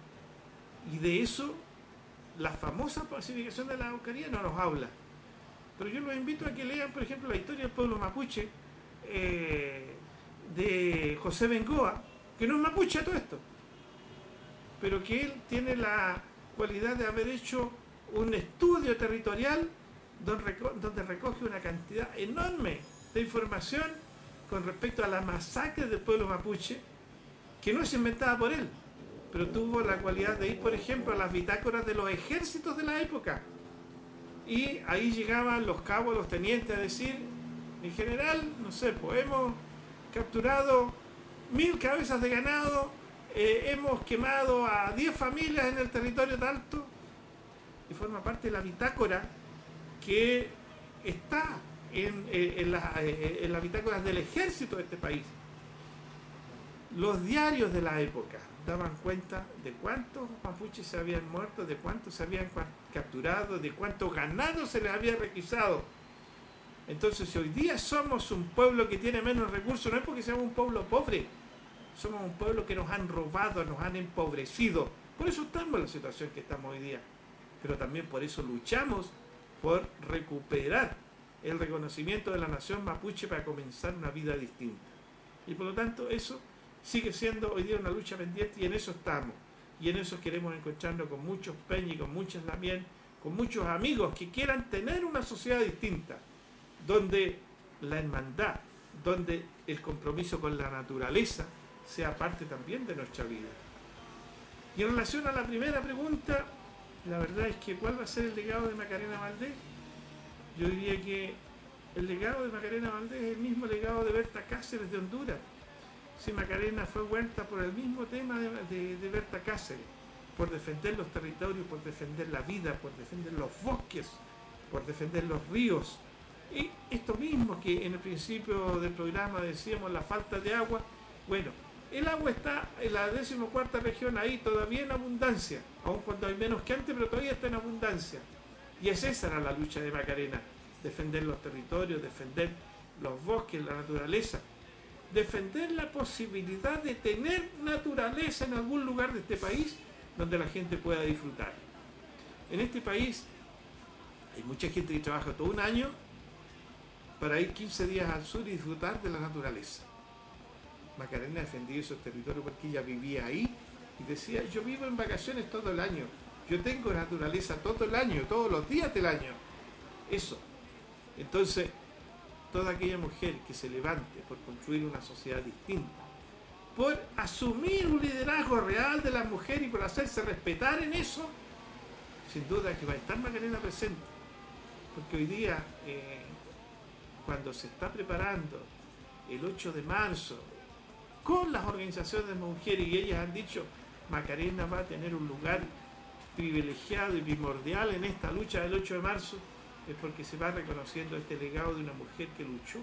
Y de eso la famosa pacificación de la Araucanía no nos habla. Pero yo los invito a que lean, por ejemplo, la historia del pueblo mapuche eh, de José Bengoa, que no es mapuche a todo esto, pero que él tiene la cualidad de haber hecho un estudio territorial donde, donde recoge una cantidad enorme de información con respecto a la masacre del pueblo mapuche, que no es inventada por él, pero tuvo la cualidad de ir, por ejemplo, a las bitácoras de los ejércitos de la época, y ahí llegaban los cabos, los tenientes a decir, en general, no sé, pues hemos capturado mil cabezas de ganado, eh, hemos quemado a diez familias en el territorio de Alto, y forma parte de la bitácora que está en, en, la, en las bitácoras del ejército de este país. Los diarios de la época daban cuenta de cuántos mapuches se habían muerto, de cuántos se habían capturado, de cuántos ganados se les había requisado. Entonces, si hoy día somos un pueblo que tiene menos recursos, no es porque seamos un pueblo pobre, somos un pueblo que nos han robado, nos han empobrecido. Por eso estamos en la situación que estamos hoy día. Pero también por eso luchamos por recuperar el reconocimiento de la nación mapuche para comenzar una vida distinta. Y por lo tanto eso sigue siendo hoy día una lucha pendiente, y en eso estamos. Y en eso queremos encontrarnos con muchos peñas, con muchos también, con muchos amigos que quieran tener una sociedad distinta, donde la hermandad, donde el compromiso con la naturaleza sea parte también de nuestra vida. Y en relación a la primera pregunta, la verdad es que ¿cuál va a ser el legado de Macarena Valdés? Yo diría que el legado de Macarena Valdés es el mismo legado de Berta Cáceres de Honduras. Si Macarena fue huerta por el mismo tema de, de, de Berta Cáceres, por defender los territorios, por defender la vida, por defender los bosques, por defender los ríos. Y esto mismo que en el principio del programa decíamos, la falta de agua, bueno, el agua está en la decimocuarta región ahí todavía en abundancia, aun cuando hay menos que antes, pero todavía está en abundancia. Y es esa era la lucha de Macarena, defender los territorios, defender los bosques, la naturaleza, defender la posibilidad de tener naturaleza en algún lugar de este país donde la gente pueda disfrutar. En este país hay mucha gente que trabaja todo un año para ir quince días al sur y disfrutar de la naturaleza. Macarena defendía esos territorios porque ella vivía ahí y decía, yo vivo en vacaciones todo el año, yo tengo naturaleza todo el año, todos los días del año. Eso. Entonces, toda aquella mujer que se levante por construir una sociedad distinta, por asumir un liderazgo real de la mujer y por hacerse respetar en eso, sin duda que va a estar Macarena presente. Porque hoy día, eh, cuando se está preparando el ocho de marzo, con las organizaciones de mujeres, y ellas han dicho, Macarena va a tener un lugar privilegiado y primordial en esta lucha del ocho de marzo, es porque se va reconociendo este legado de una mujer que luchó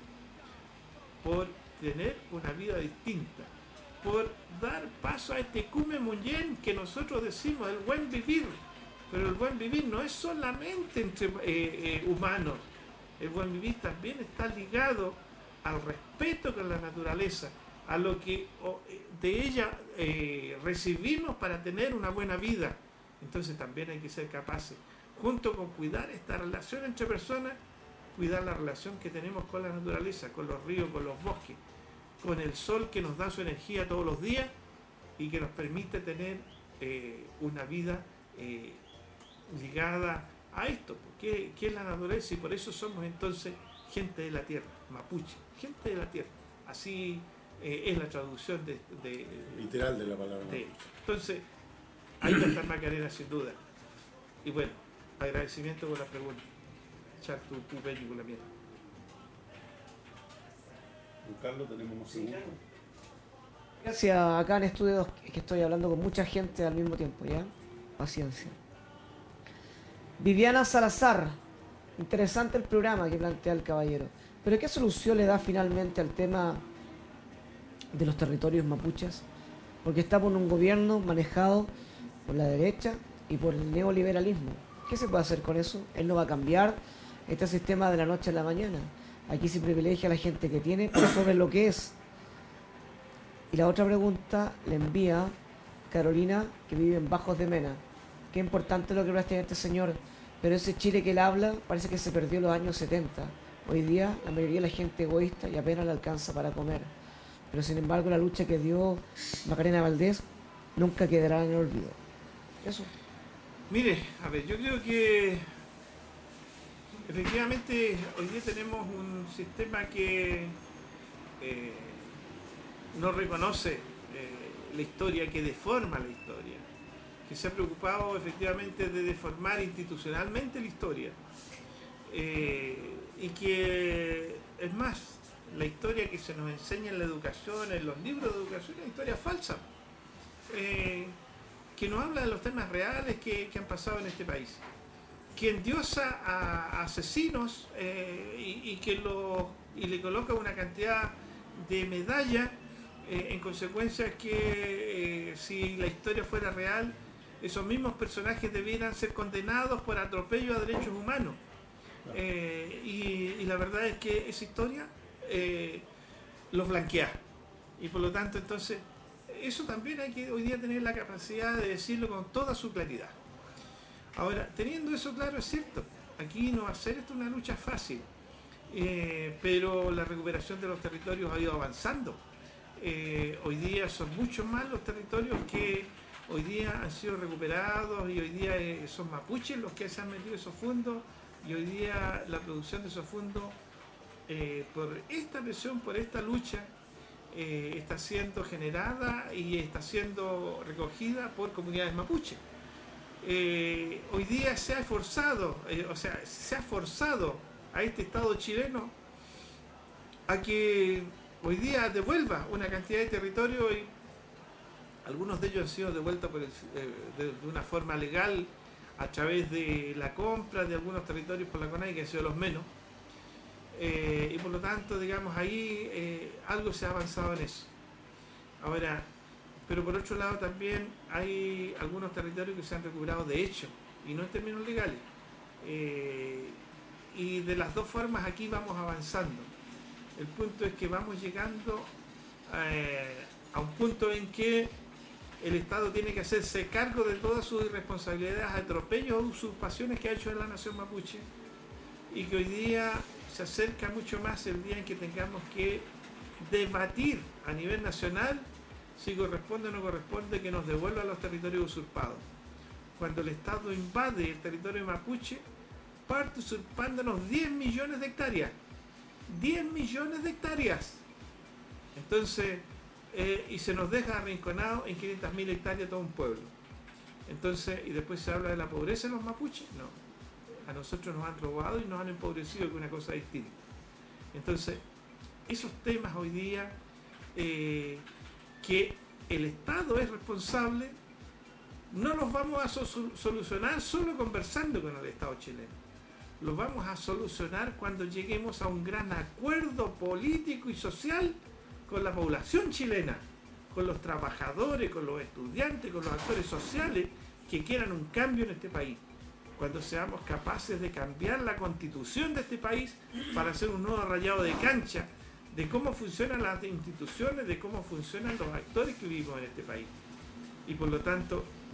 por tener una vida distinta, por dar paso a este cume muñén que nosotros decimos, el buen vivir. Pero el buen vivir no es solamente entre eh, eh, humanos, el buen vivir también está ligado al respeto con la naturaleza, a lo que de ella eh, recibimos para tener una buena vida. Entonces también hay que ser capaces junto con cuidar esta relación entre personas, cuidar la relación que tenemos con la naturaleza, con los ríos, con los bosques, con el sol que nos da su energía todos los días y que nos permite tener eh, una vida eh, ligada a esto, que, que es la naturaleza, y por eso somos entonces gente de la tierra, mapuche, gente de la tierra. Así eh, es la traducción de, de, literal de la palabra. De, entonces, ahí está Macarena sin duda. Y bueno, agradecimiento por la pregunta. Echar tu, tu película, mía. Don Carlos, tenemos más preguntas. Gracias, acá en estudios que estoy hablando con mucha gente al mismo tiempo, ¿ya? Paciencia. Viviana Salazar, interesante el programa que plantea el caballero. Pero ¿qué solución le da finalmente al tema de los territorios mapuches? Porque está por un gobierno manejado por la derecha y por el neoliberalismo. ¿Qué se puede hacer con eso? Él no va a cambiar este sistema de la noche a la mañana. Aquí se privilegia a la gente que tiene por sobre lo que es. Y la otra pregunta le envía Carolina, que vive en Bajos de Mena. Qué importante lo que plantea este señor, pero ese Chile que él habla parece que se perdió en los años setenta. Hoy día la mayoría de la gente egoísta y apenas le alcanza para comer. Pero sin embargo la lucha que dio Macarena Valdés nunca quedará en el olvido. Eso. Mire, a ver, yo creo que efectivamente hoy día tenemos un sistema que eh, no reconoce eh, la historia, que deforma la historia, que se ha preocupado efectivamente de deformar institucionalmente la historia. Eh, y que, es más, la historia que se nos enseña en la educación, en los libros de educación, es una historia falsa, eh, que no habla de los temas reales que, que han pasado en este país, que endiosa a, a asesinos eh, y, y, que lo, y le coloca una cantidad de medallas, eh, en consecuencia que eh, si la historia fuera real, esos mismos personajes debieran ser condenados por atropello a derechos humanos. Eh, y, y la verdad es que esa historia eh, los blanquea, y por lo tanto entonces eso también hay que hoy día tener la capacidad de decirlo con toda su claridad. Ahora, teniendo eso claro, es cierto, aquí no va a ser esto una lucha fácil, eh, pero la recuperación de los territorios ha ido avanzando. Eh, hoy día son muchos más los territorios que hoy día han sido recuperados, y hoy día eh, son mapuches los que se han metido esos fondos. Y hoy día la producción de esos fondos, eh, por esta presión, por esta lucha, eh, está siendo generada y está siendo recogida por comunidades mapuche. Eh, hoy día se ha forzado, eh, o sea, se ha forzado a este Estado chileno a que hoy día devuelva una cantidad de territorio, y algunos de ellos han sido devueltos por el, eh, de, de una forma legal, a través de la compra de algunos territorios por la CONAI, que han sido los menos, eh, y por lo tanto, digamos, ahí eh, algo se ha avanzado en eso. Ahora, pero por otro lado también hay algunos territorios que se han recuperado de hecho, y no en términos legales, eh, y de las dos formas aquí vamos avanzando. El punto es que vamos llegando eh, a un punto en que el Estado tiene que hacerse cargo de todas sus irresponsabilidades, atropellos o usurpaciones que ha hecho en la nación mapuche, y que hoy día se acerca mucho más el día en que tengamos que debatir a nivel nacional si corresponde o no corresponde que nos devuelvan los territorios usurpados. Cuando el Estado invade el territorio mapuche, parte usurpándonos diez millones de hectáreas. diez millones de hectáreas. Entonces, Eh, y se nos deja arrinconado en quinientas mil hectáreas todo un pueblo. Entonces, y después se habla de la pobreza de los mapuches. No, a nosotros nos han robado y nos han empobrecido, que es una cosa distinta. Entonces, esos temas hoy día, eh, que el Estado es responsable, no los vamos a so solucionar solo conversando con el Estado chileno. Los vamos a solucionar cuando lleguemos a un gran acuerdo político y social con la población chilena, con los trabajadores, con los estudiantes, con los actores sociales que quieran un cambio en este país. Cuando seamos capaces de cambiar la constitución de este país para hacer un nuevo rayado de cancha de cómo funcionan las instituciones, de cómo funcionan los actores que vivimos en este país. Y por lo tanto,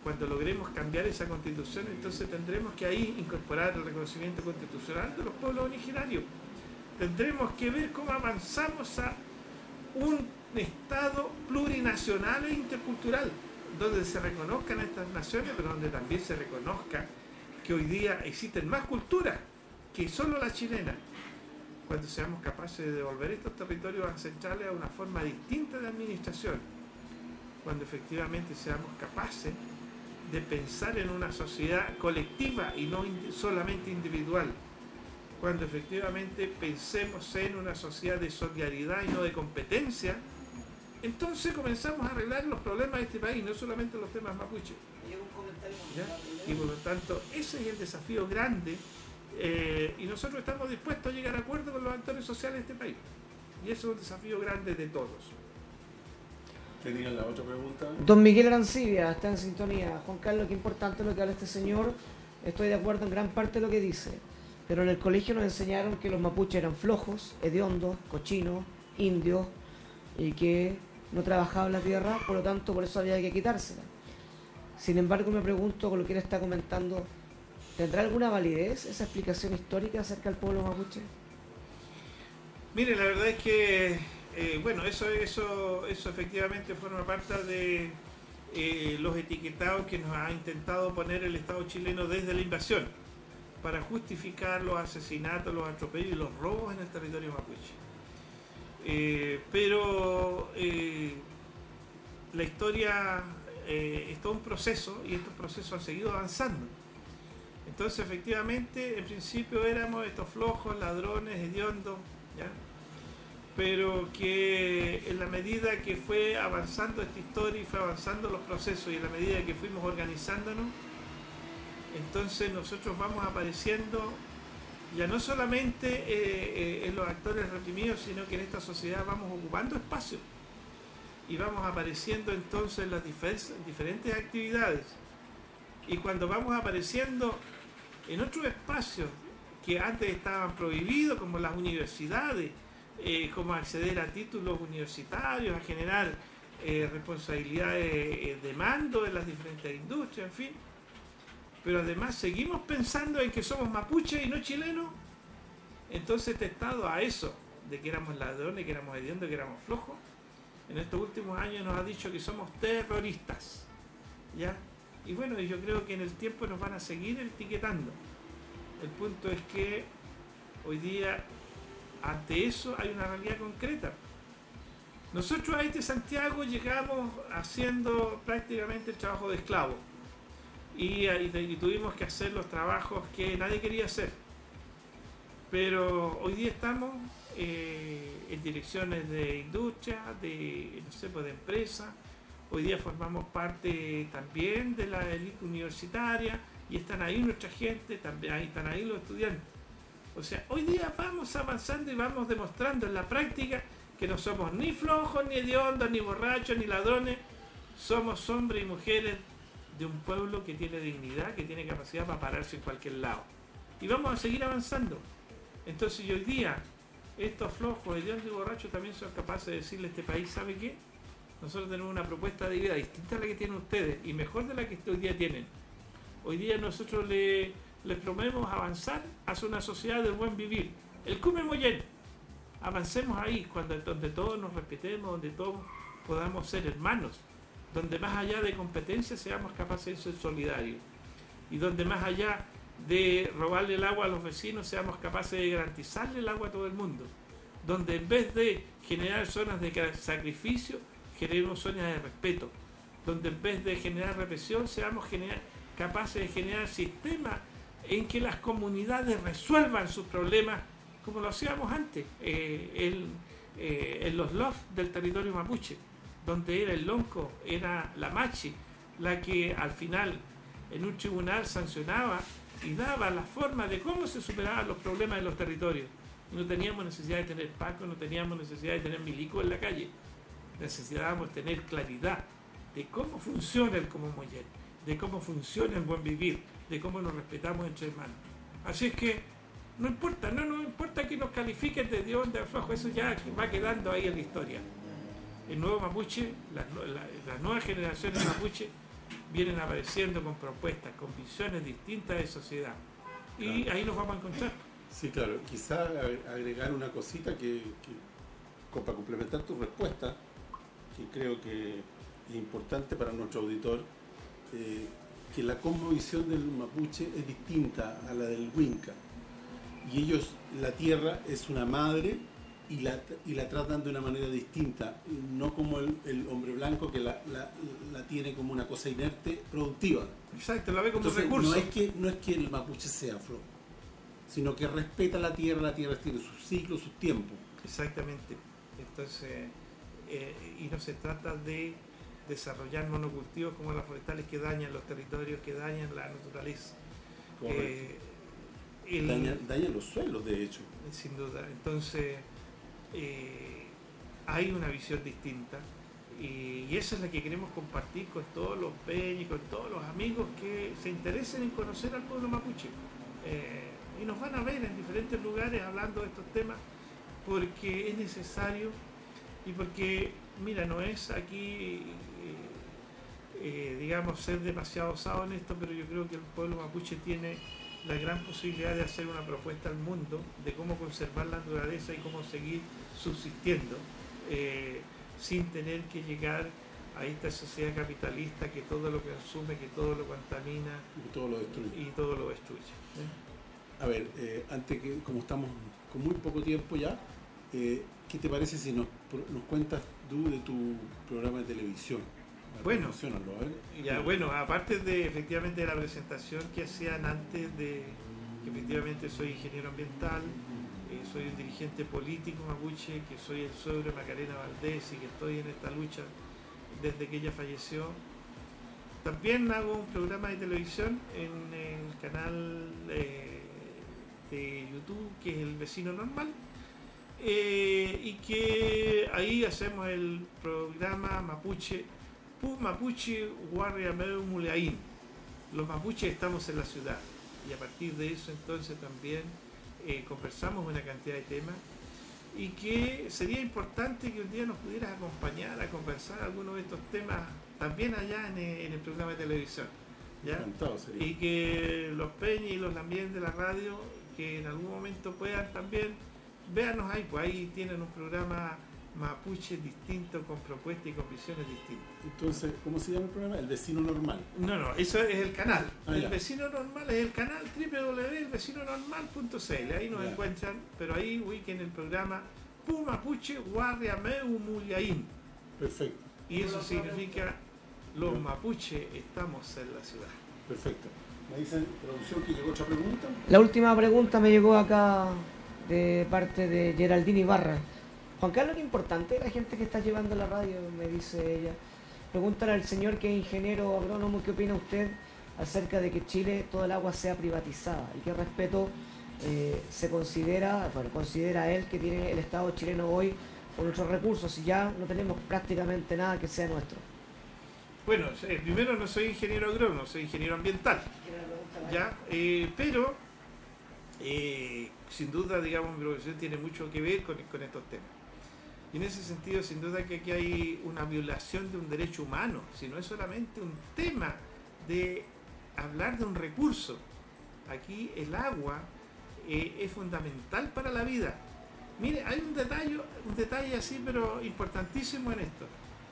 cuando logremos cambiar esa constitución, entonces tendremos que ahí incorporar el reconocimiento constitucional de los pueblos originarios. Tendremos que ver cómo avanzamos a un Estado plurinacional e intercultural, donde se reconozcan estas naciones, pero donde también se reconozca que hoy día existen más culturas que solo la chilena. Cuando seamos capaces de devolver estos territorios ancestrales a una forma distinta de administración, cuando efectivamente seamos capaces de pensar en una sociedad colectiva y no solamente individual, cuando efectivamente pensemos en una sociedad de solidaridad y no de competencia, entonces comenzamos a arreglar los problemas de este país, no solamente los temas mapuche. ¿Ya? Y por lo tanto, ese es el desafío grande, eh, y nosotros estamos dispuestos a llegar a acuerdo con los actores sociales de este país. Y eso es un desafío grande de todos. ¿Tenían la otra pregunta? Don Miguel Arancibia está en sintonía. Juan Carlos, qué importante lo que habla este señor. Estoy de acuerdo en gran parte de lo que dice. Pero en el colegio nos enseñaron que los mapuches eran flojos, hediondos, cochinos, indios, y que no trabajaban la tierra, por lo tanto, por eso había que quitársela. Sin embargo, me pregunto, con lo que él está comentando, ¿tendrá alguna validez esa explicación histórica acerca del pueblo mapuche? Mire, la verdad es que, eh, bueno, eso, eso, eso efectivamente forma parte de eh, los etiquetados que nos ha intentado poner el Estado chileno desde la invasión, para justificar los asesinatos, los atropellos y los robos en el territorio mapuche. Eh, pero eh, la historia eh, es todo un proceso y estos procesos han seguido avanzando. Entonces, efectivamente, en principio éramos estos flojos, ladrones, hediondos, ¿ya? Pero que en la medida que fue avanzando esta historia y fue avanzando los procesos y en la medida que fuimos organizándonos, entonces nosotros vamos apareciendo ya no solamente eh, eh, en los actores reprimidos, sino que en esta sociedad vamos ocupando espacio y vamos apareciendo entonces en las diferentes, diferentes actividades. Y cuando vamos apareciendo en otros espacios que antes estaban prohibidos, como las universidades, eh, como acceder a títulos universitarios, a generar eh, responsabilidades eh, de mando en las diferentes industrias, en fin. Pero además seguimos pensando en que somos mapuches y no chilenos. Entonces este Estado, a eso, de que éramos ladrones, que éramos hediondos, que éramos flojos, en estos últimos años nos ha dicho que somos terroristas, ¿ya? Y bueno, yo creo que en el tiempo nos van a seguir etiquetando. El punto es que hoy día, ante eso, hay una realidad concreta. Nosotros a este Santiago llegamos haciendo prácticamente el trabajo de esclavo. Y, y, y tuvimos que hacer los trabajos que nadie quería hacer. Pero hoy día estamos eh, en direcciones de industria, de, no sé, pues de empresa. Hoy día formamos parte también de la élite universitaria y están ahí nuestra gente, también ahí están ahí los estudiantes. O sea, hoy día vamos avanzando y vamos demostrando en la práctica que no somos ni flojos, ni hediondos, ni borrachos, ni ladrones. Somos hombres y mujeres de un pueblo que tiene dignidad, que tiene capacidad para pararse en cualquier lado. Y vamos a seguir avanzando. Entonces, hoy día, estos flojos, hediondos y borrachos también son capaces de decirle a este país, ¿sabe qué? Nosotros tenemos una propuesta de vida distinta a la que tienen ustedes y mejor de la que hoy día tienen. Hoy día nosotros le, les promovemos avanzar hacia una sociedad del buen vivir. El Cume Moyen. Avancemos ahí, cuando, donde todos nos respetemos, donde todos podamos ser hermanos, donde más allá de competencia seamos capaces de ser solidarios y donde más allá de robarle el agua a los vecinos seamos capaces de garantizarle el agua a todo el mundo, donde en vez de generar zonas de sacrificio generemos zonas de respeto, donde en vez de generar represión seamos generar, capaces de generar sistemas en que las comunidades resuelvan sus problemas como lo hacíamos antes eh, el, eh, en los lofts del territorio mapuche, donde era el lonco, era la machi la que al final en un tribunal sancionaba y daba la forma de cómo se superaban los problemas de los territorios. No teníamos necesidad de tener pacos, no teníamos necesidad de tener milicos en la calle. Necesitábamos tener claridad de cómo funciona el Cume Moyen, de cómo funciona el buen vivir, de cómo nos respetamos entre hermanos. Así es que no importa, no nos importa que nos califiquen de Dios, de flojo, eso ya va quedando ahí en la historia. El nuevo mapuche, las, la, las nuevas generaciones de mapuche vienen apareciendo con propuestas, con visiones distintas de sociedad. Y Claro. ahí nos vamos a encontrar. Sí, claro. Quizá agregar una cosita que, que para complementar tu respuesta, que creo que es importante para nuestro auditor, eh, que la cosmovisión del mapuche es distinta a la del Winca. Y ellos, la tierra es una madre y la, y la tratan de una manera distinta, no como el, el hombre blanco que la, la, la tiene como una cosa inerte, productiva. Exacto, la ve como Entonces, un recurso. no es que no es que el mapuche sea flojo, sino que respeta la tierra, la tierra tiene sus ciclos, sus tiempos. Exactamente. Entonces, eh, y no se trata de desarrollar monocultivos como las forestales que dañan los territorios, que dañan la naturaleza. Eh, el- Dañan, dañan los suelos, de hecho. Sin duda. Entonces, eh, hay una visión distinta y, y esa es la que queremos compartir con todos los peñas y con todos los amigos que se interesen en conocer al pueblo mapuche. Eh, y nos van a ver en diferentes lugares hablando de estos temas porque es necesario y porque, mira, no es aquí, eh, eh, digamos, ser demasiado osado en esto, pero yo creo que el pueblo mapuche tiene la gran posibilidad de hacer una propuesta al mundo de cómo conservar la naturaleza y cómo seguir subsistiendo eh, sin tener que llegar a esta sociedad capitalista que todo lo consume, que todo lo contamina Y todo lo destruye. y todo lo destruye. ¿eh? A ver, eh, antes que, como estamos con muy poco tiempo ya, eh, ¿qué te parece si nos, nos cuentas tú de tu programa de televisión? Bueno, Promociónalo, a ver. Ya, bueno, aparte de efectivamente de la presentación que hacían antes de que efectivamente soy ingeniero ambiental, eh, soy un dirigente político mapuche, que soy el suegro de Macarena Valdés y que estoy en esta lucha desde que ella falleció. También hago un programa de televisión en el canal eh, de YouTube que es El Vecino Normal. Eh, y que ahí hacemos el programa Mapuche Pu Mapuche Guarriameu Muleaín. Los mapuches estamos en la ciudad y a partir de eso entonces también eh, conversamos una cantidad de temas y que sería importante que un día nos pudieras acompañar a conversar algunos de estos temas también allá en el, en el programa de televisión, ¿ya? Encantado sería. Y que los peñas y los también de la radio que en algún momento puedan también véanos ahí, pues ahí tienen un programa mapuche distinto con propuestas y con visiones distintas. Entonces, ¿cómo se llama el programa? El Vecino Normal. No, no, eso es el canal. Ah, el ya. Vecino Normal es el canal doble u doble u doble u punto el vecino normal punto c l. Ahí nos Ya. encuentran, pero ahí ubiquen el programa Pu Mapuche Guarriameu Muliaín. Perfecto, Y eso significa los Ya. mapuches estamos en la ciudad. perfecto. Me dicen, producción, que llegó otra pregunta. La última pregunta me llegó acá de parte de Geraldine Ibarra. Juan Carlos, qué importante la gente que está llevando la radio, me dice ella. Pregúntale al señor que es ingeniero agrónomo, ¿qué opina usted acerca de que Chile toda el agua sea privatizada? ¿Y qué respeto eh, se considera, bueno, considera él que tiene el Estado chileno hoy con nuestros recursos y ya no tenemos prácticamente nada que sea nuestro? Bueno, eh, primero no soy ingeniero agrónomo, soy ingeniero ambiental. ¿Ya? Eh, pero, eh, sin duda, digamos, mi profesión tiene mucho que ver con, con estos temas. Y en ese sentido, sin duda que aquí hay una violación de un derecho humano, si no es solamente un tema de hablar de un recurso. Aquí el agua eh, es fundamental para la vida. Mire, hay un detalle, un detalle así, pero importantísimo en esto.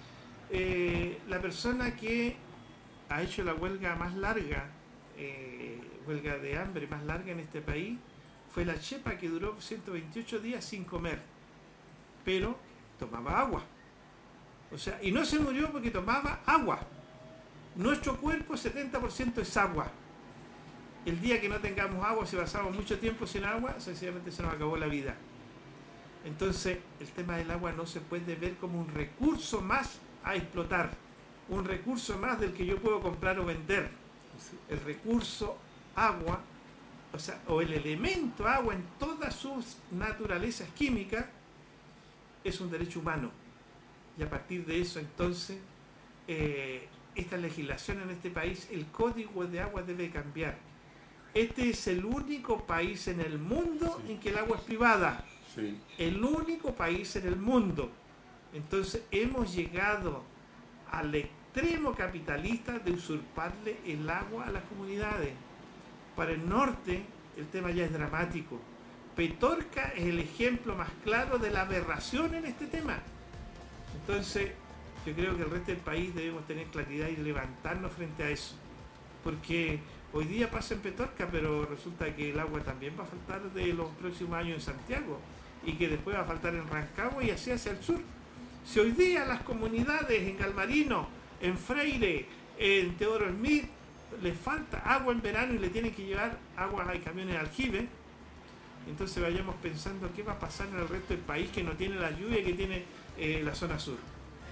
Eh, la persona que ha hecho la huelga más larga, eh, huelga de hambre más larga en este país, fue la chepa, que duró ciento veintiocho días sin comer, pero tomaba agua. O sea, y no se murió porque tomaba agua. Nuestro cuerpo, setenta por ciento es agua. El día que no tengamos agua, si pasamos mucho tiempo sin agua, sencillamente se nos acabó la vida. Entonces, el tema del agua no se puede ver como un recurso más a explotar, un recurso más del que yo puedo comprar o vender. El recurso agua, o sea, o el elemento agua en todas sus naturalezas químicas, es un derecho humano. Y a partir de eso, entonces, eh, esta legislación en este país, el código de agua debe cambiar. Este es el único país en el mundo Sí. en que el agua es privada. Sí. El único país en el mundo. Entonces hemos llegado al, extremo capitalista de usurparle el agua a las comunidades. Para el norte el tema ya es dramático. Petorca es el ejemplo más claro de la aberración en este tema. Entonces yo creo que el resto del país debemos tener claridad y levantarnos frente a eso, porque hoy día pasa en Petorca, pero resulta que el agua también va a faltar de los próximos años en Santiago, y que después va a faltar en Rancagua y así hacia el sur. Si hoy día las comunidades en Galmarino, en Freire, en Teodoro Smith, les falta agua en verano y le tienen que llevar agua a camiones de aljibe, entonces vayamos pensando qué va a pasar en el resto del país que no tiene la lluvia que tiene eh, la zona sur.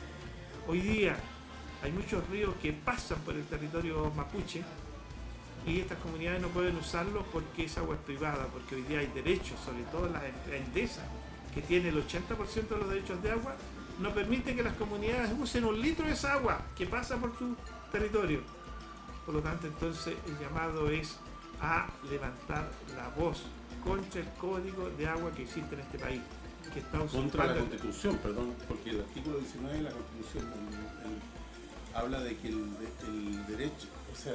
Hoy día hay muchos ríos que pasan por el territorio mapuche y estas comunidades no pueden usarlo porque esa agua es privada, porque hoy día hay derechos, sobre todo la Endesa, que tiene el ochenta por ciento de los derechos de agua, no permite que las comunidades usen un litro de esa agua que pasa por su territorio. Por lo tanto, entonces el llamado es a levantar la voz contra el código de agua que existe en este país, que está contra la Constitución, perdón, porque el artículo diecinueve de la Constitución el, el, habla de que el, el derecho, o sea,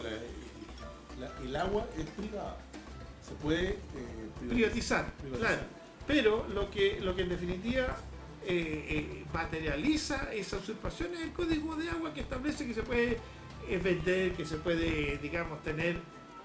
la, la, el agua es privada, se puede eh, privatizar, privatizar, privatizar, claro, pero lo que, lo que en definitiva eh, eh, materializa esa usurpación es el código de agua que establece que se puede eh, vender, que se puede, digamos, tener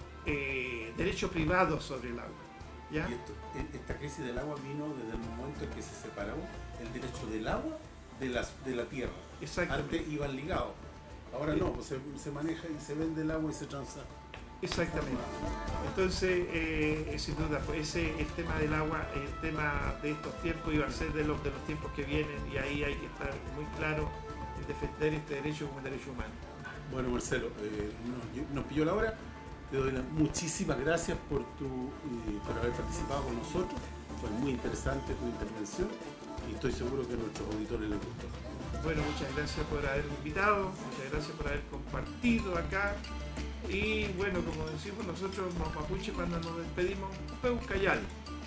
eh, derecho privado sobre el agua. ¿Ya? Y esto, esta crisis del agua vino desde el momento en que se separó el derecho del agua de, las, de la tierra. Antes iban ligados, ahora no, pues se, se maneja y se vende el agua y se transa. Exactamente. Entonces, eh, sin duda, pues ese el tema del agua, el tema de estos tiempos iba a ser de los, de los tiempos que vienen, y ahí hay que estar muy claro en defender este derecho como derecho humano. Bueno, Marcelo, eh, nos, nos pilló la hora. Te doy la, muchísimas gracias por, tu, eh, por haber participado con nosotros. Fue muy interesante tu intervención y estoy seguro que a nuestros auditores les gustó. Bueno, muchas gracias por haberme invitado, muchas gracias por haber compartido acá. Y bueno, como decimos nosotros, los mapuches, cuando nos despedimos, Peucayal.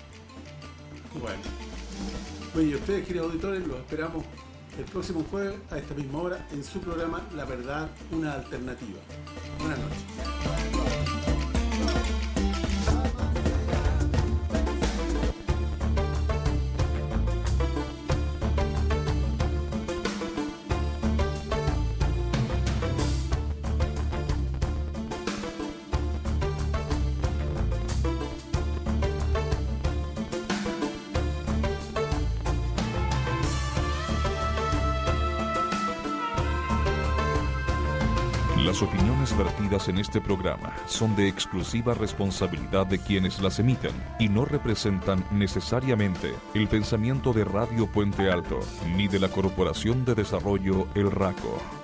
Bueno. Bueno, y ustedes, queridos auditores, los esperamos el próximo jueves a esta misma hora en su programa La Verdad, una alternativa. Buenas noches. Las opiniones vertidas en este programa son de exclusiva responsabilidad de quienes las emiten y no representan necesariamente el pensamiento de Radio Puente Alto ni de la Corporación de Desarrollo El Raco.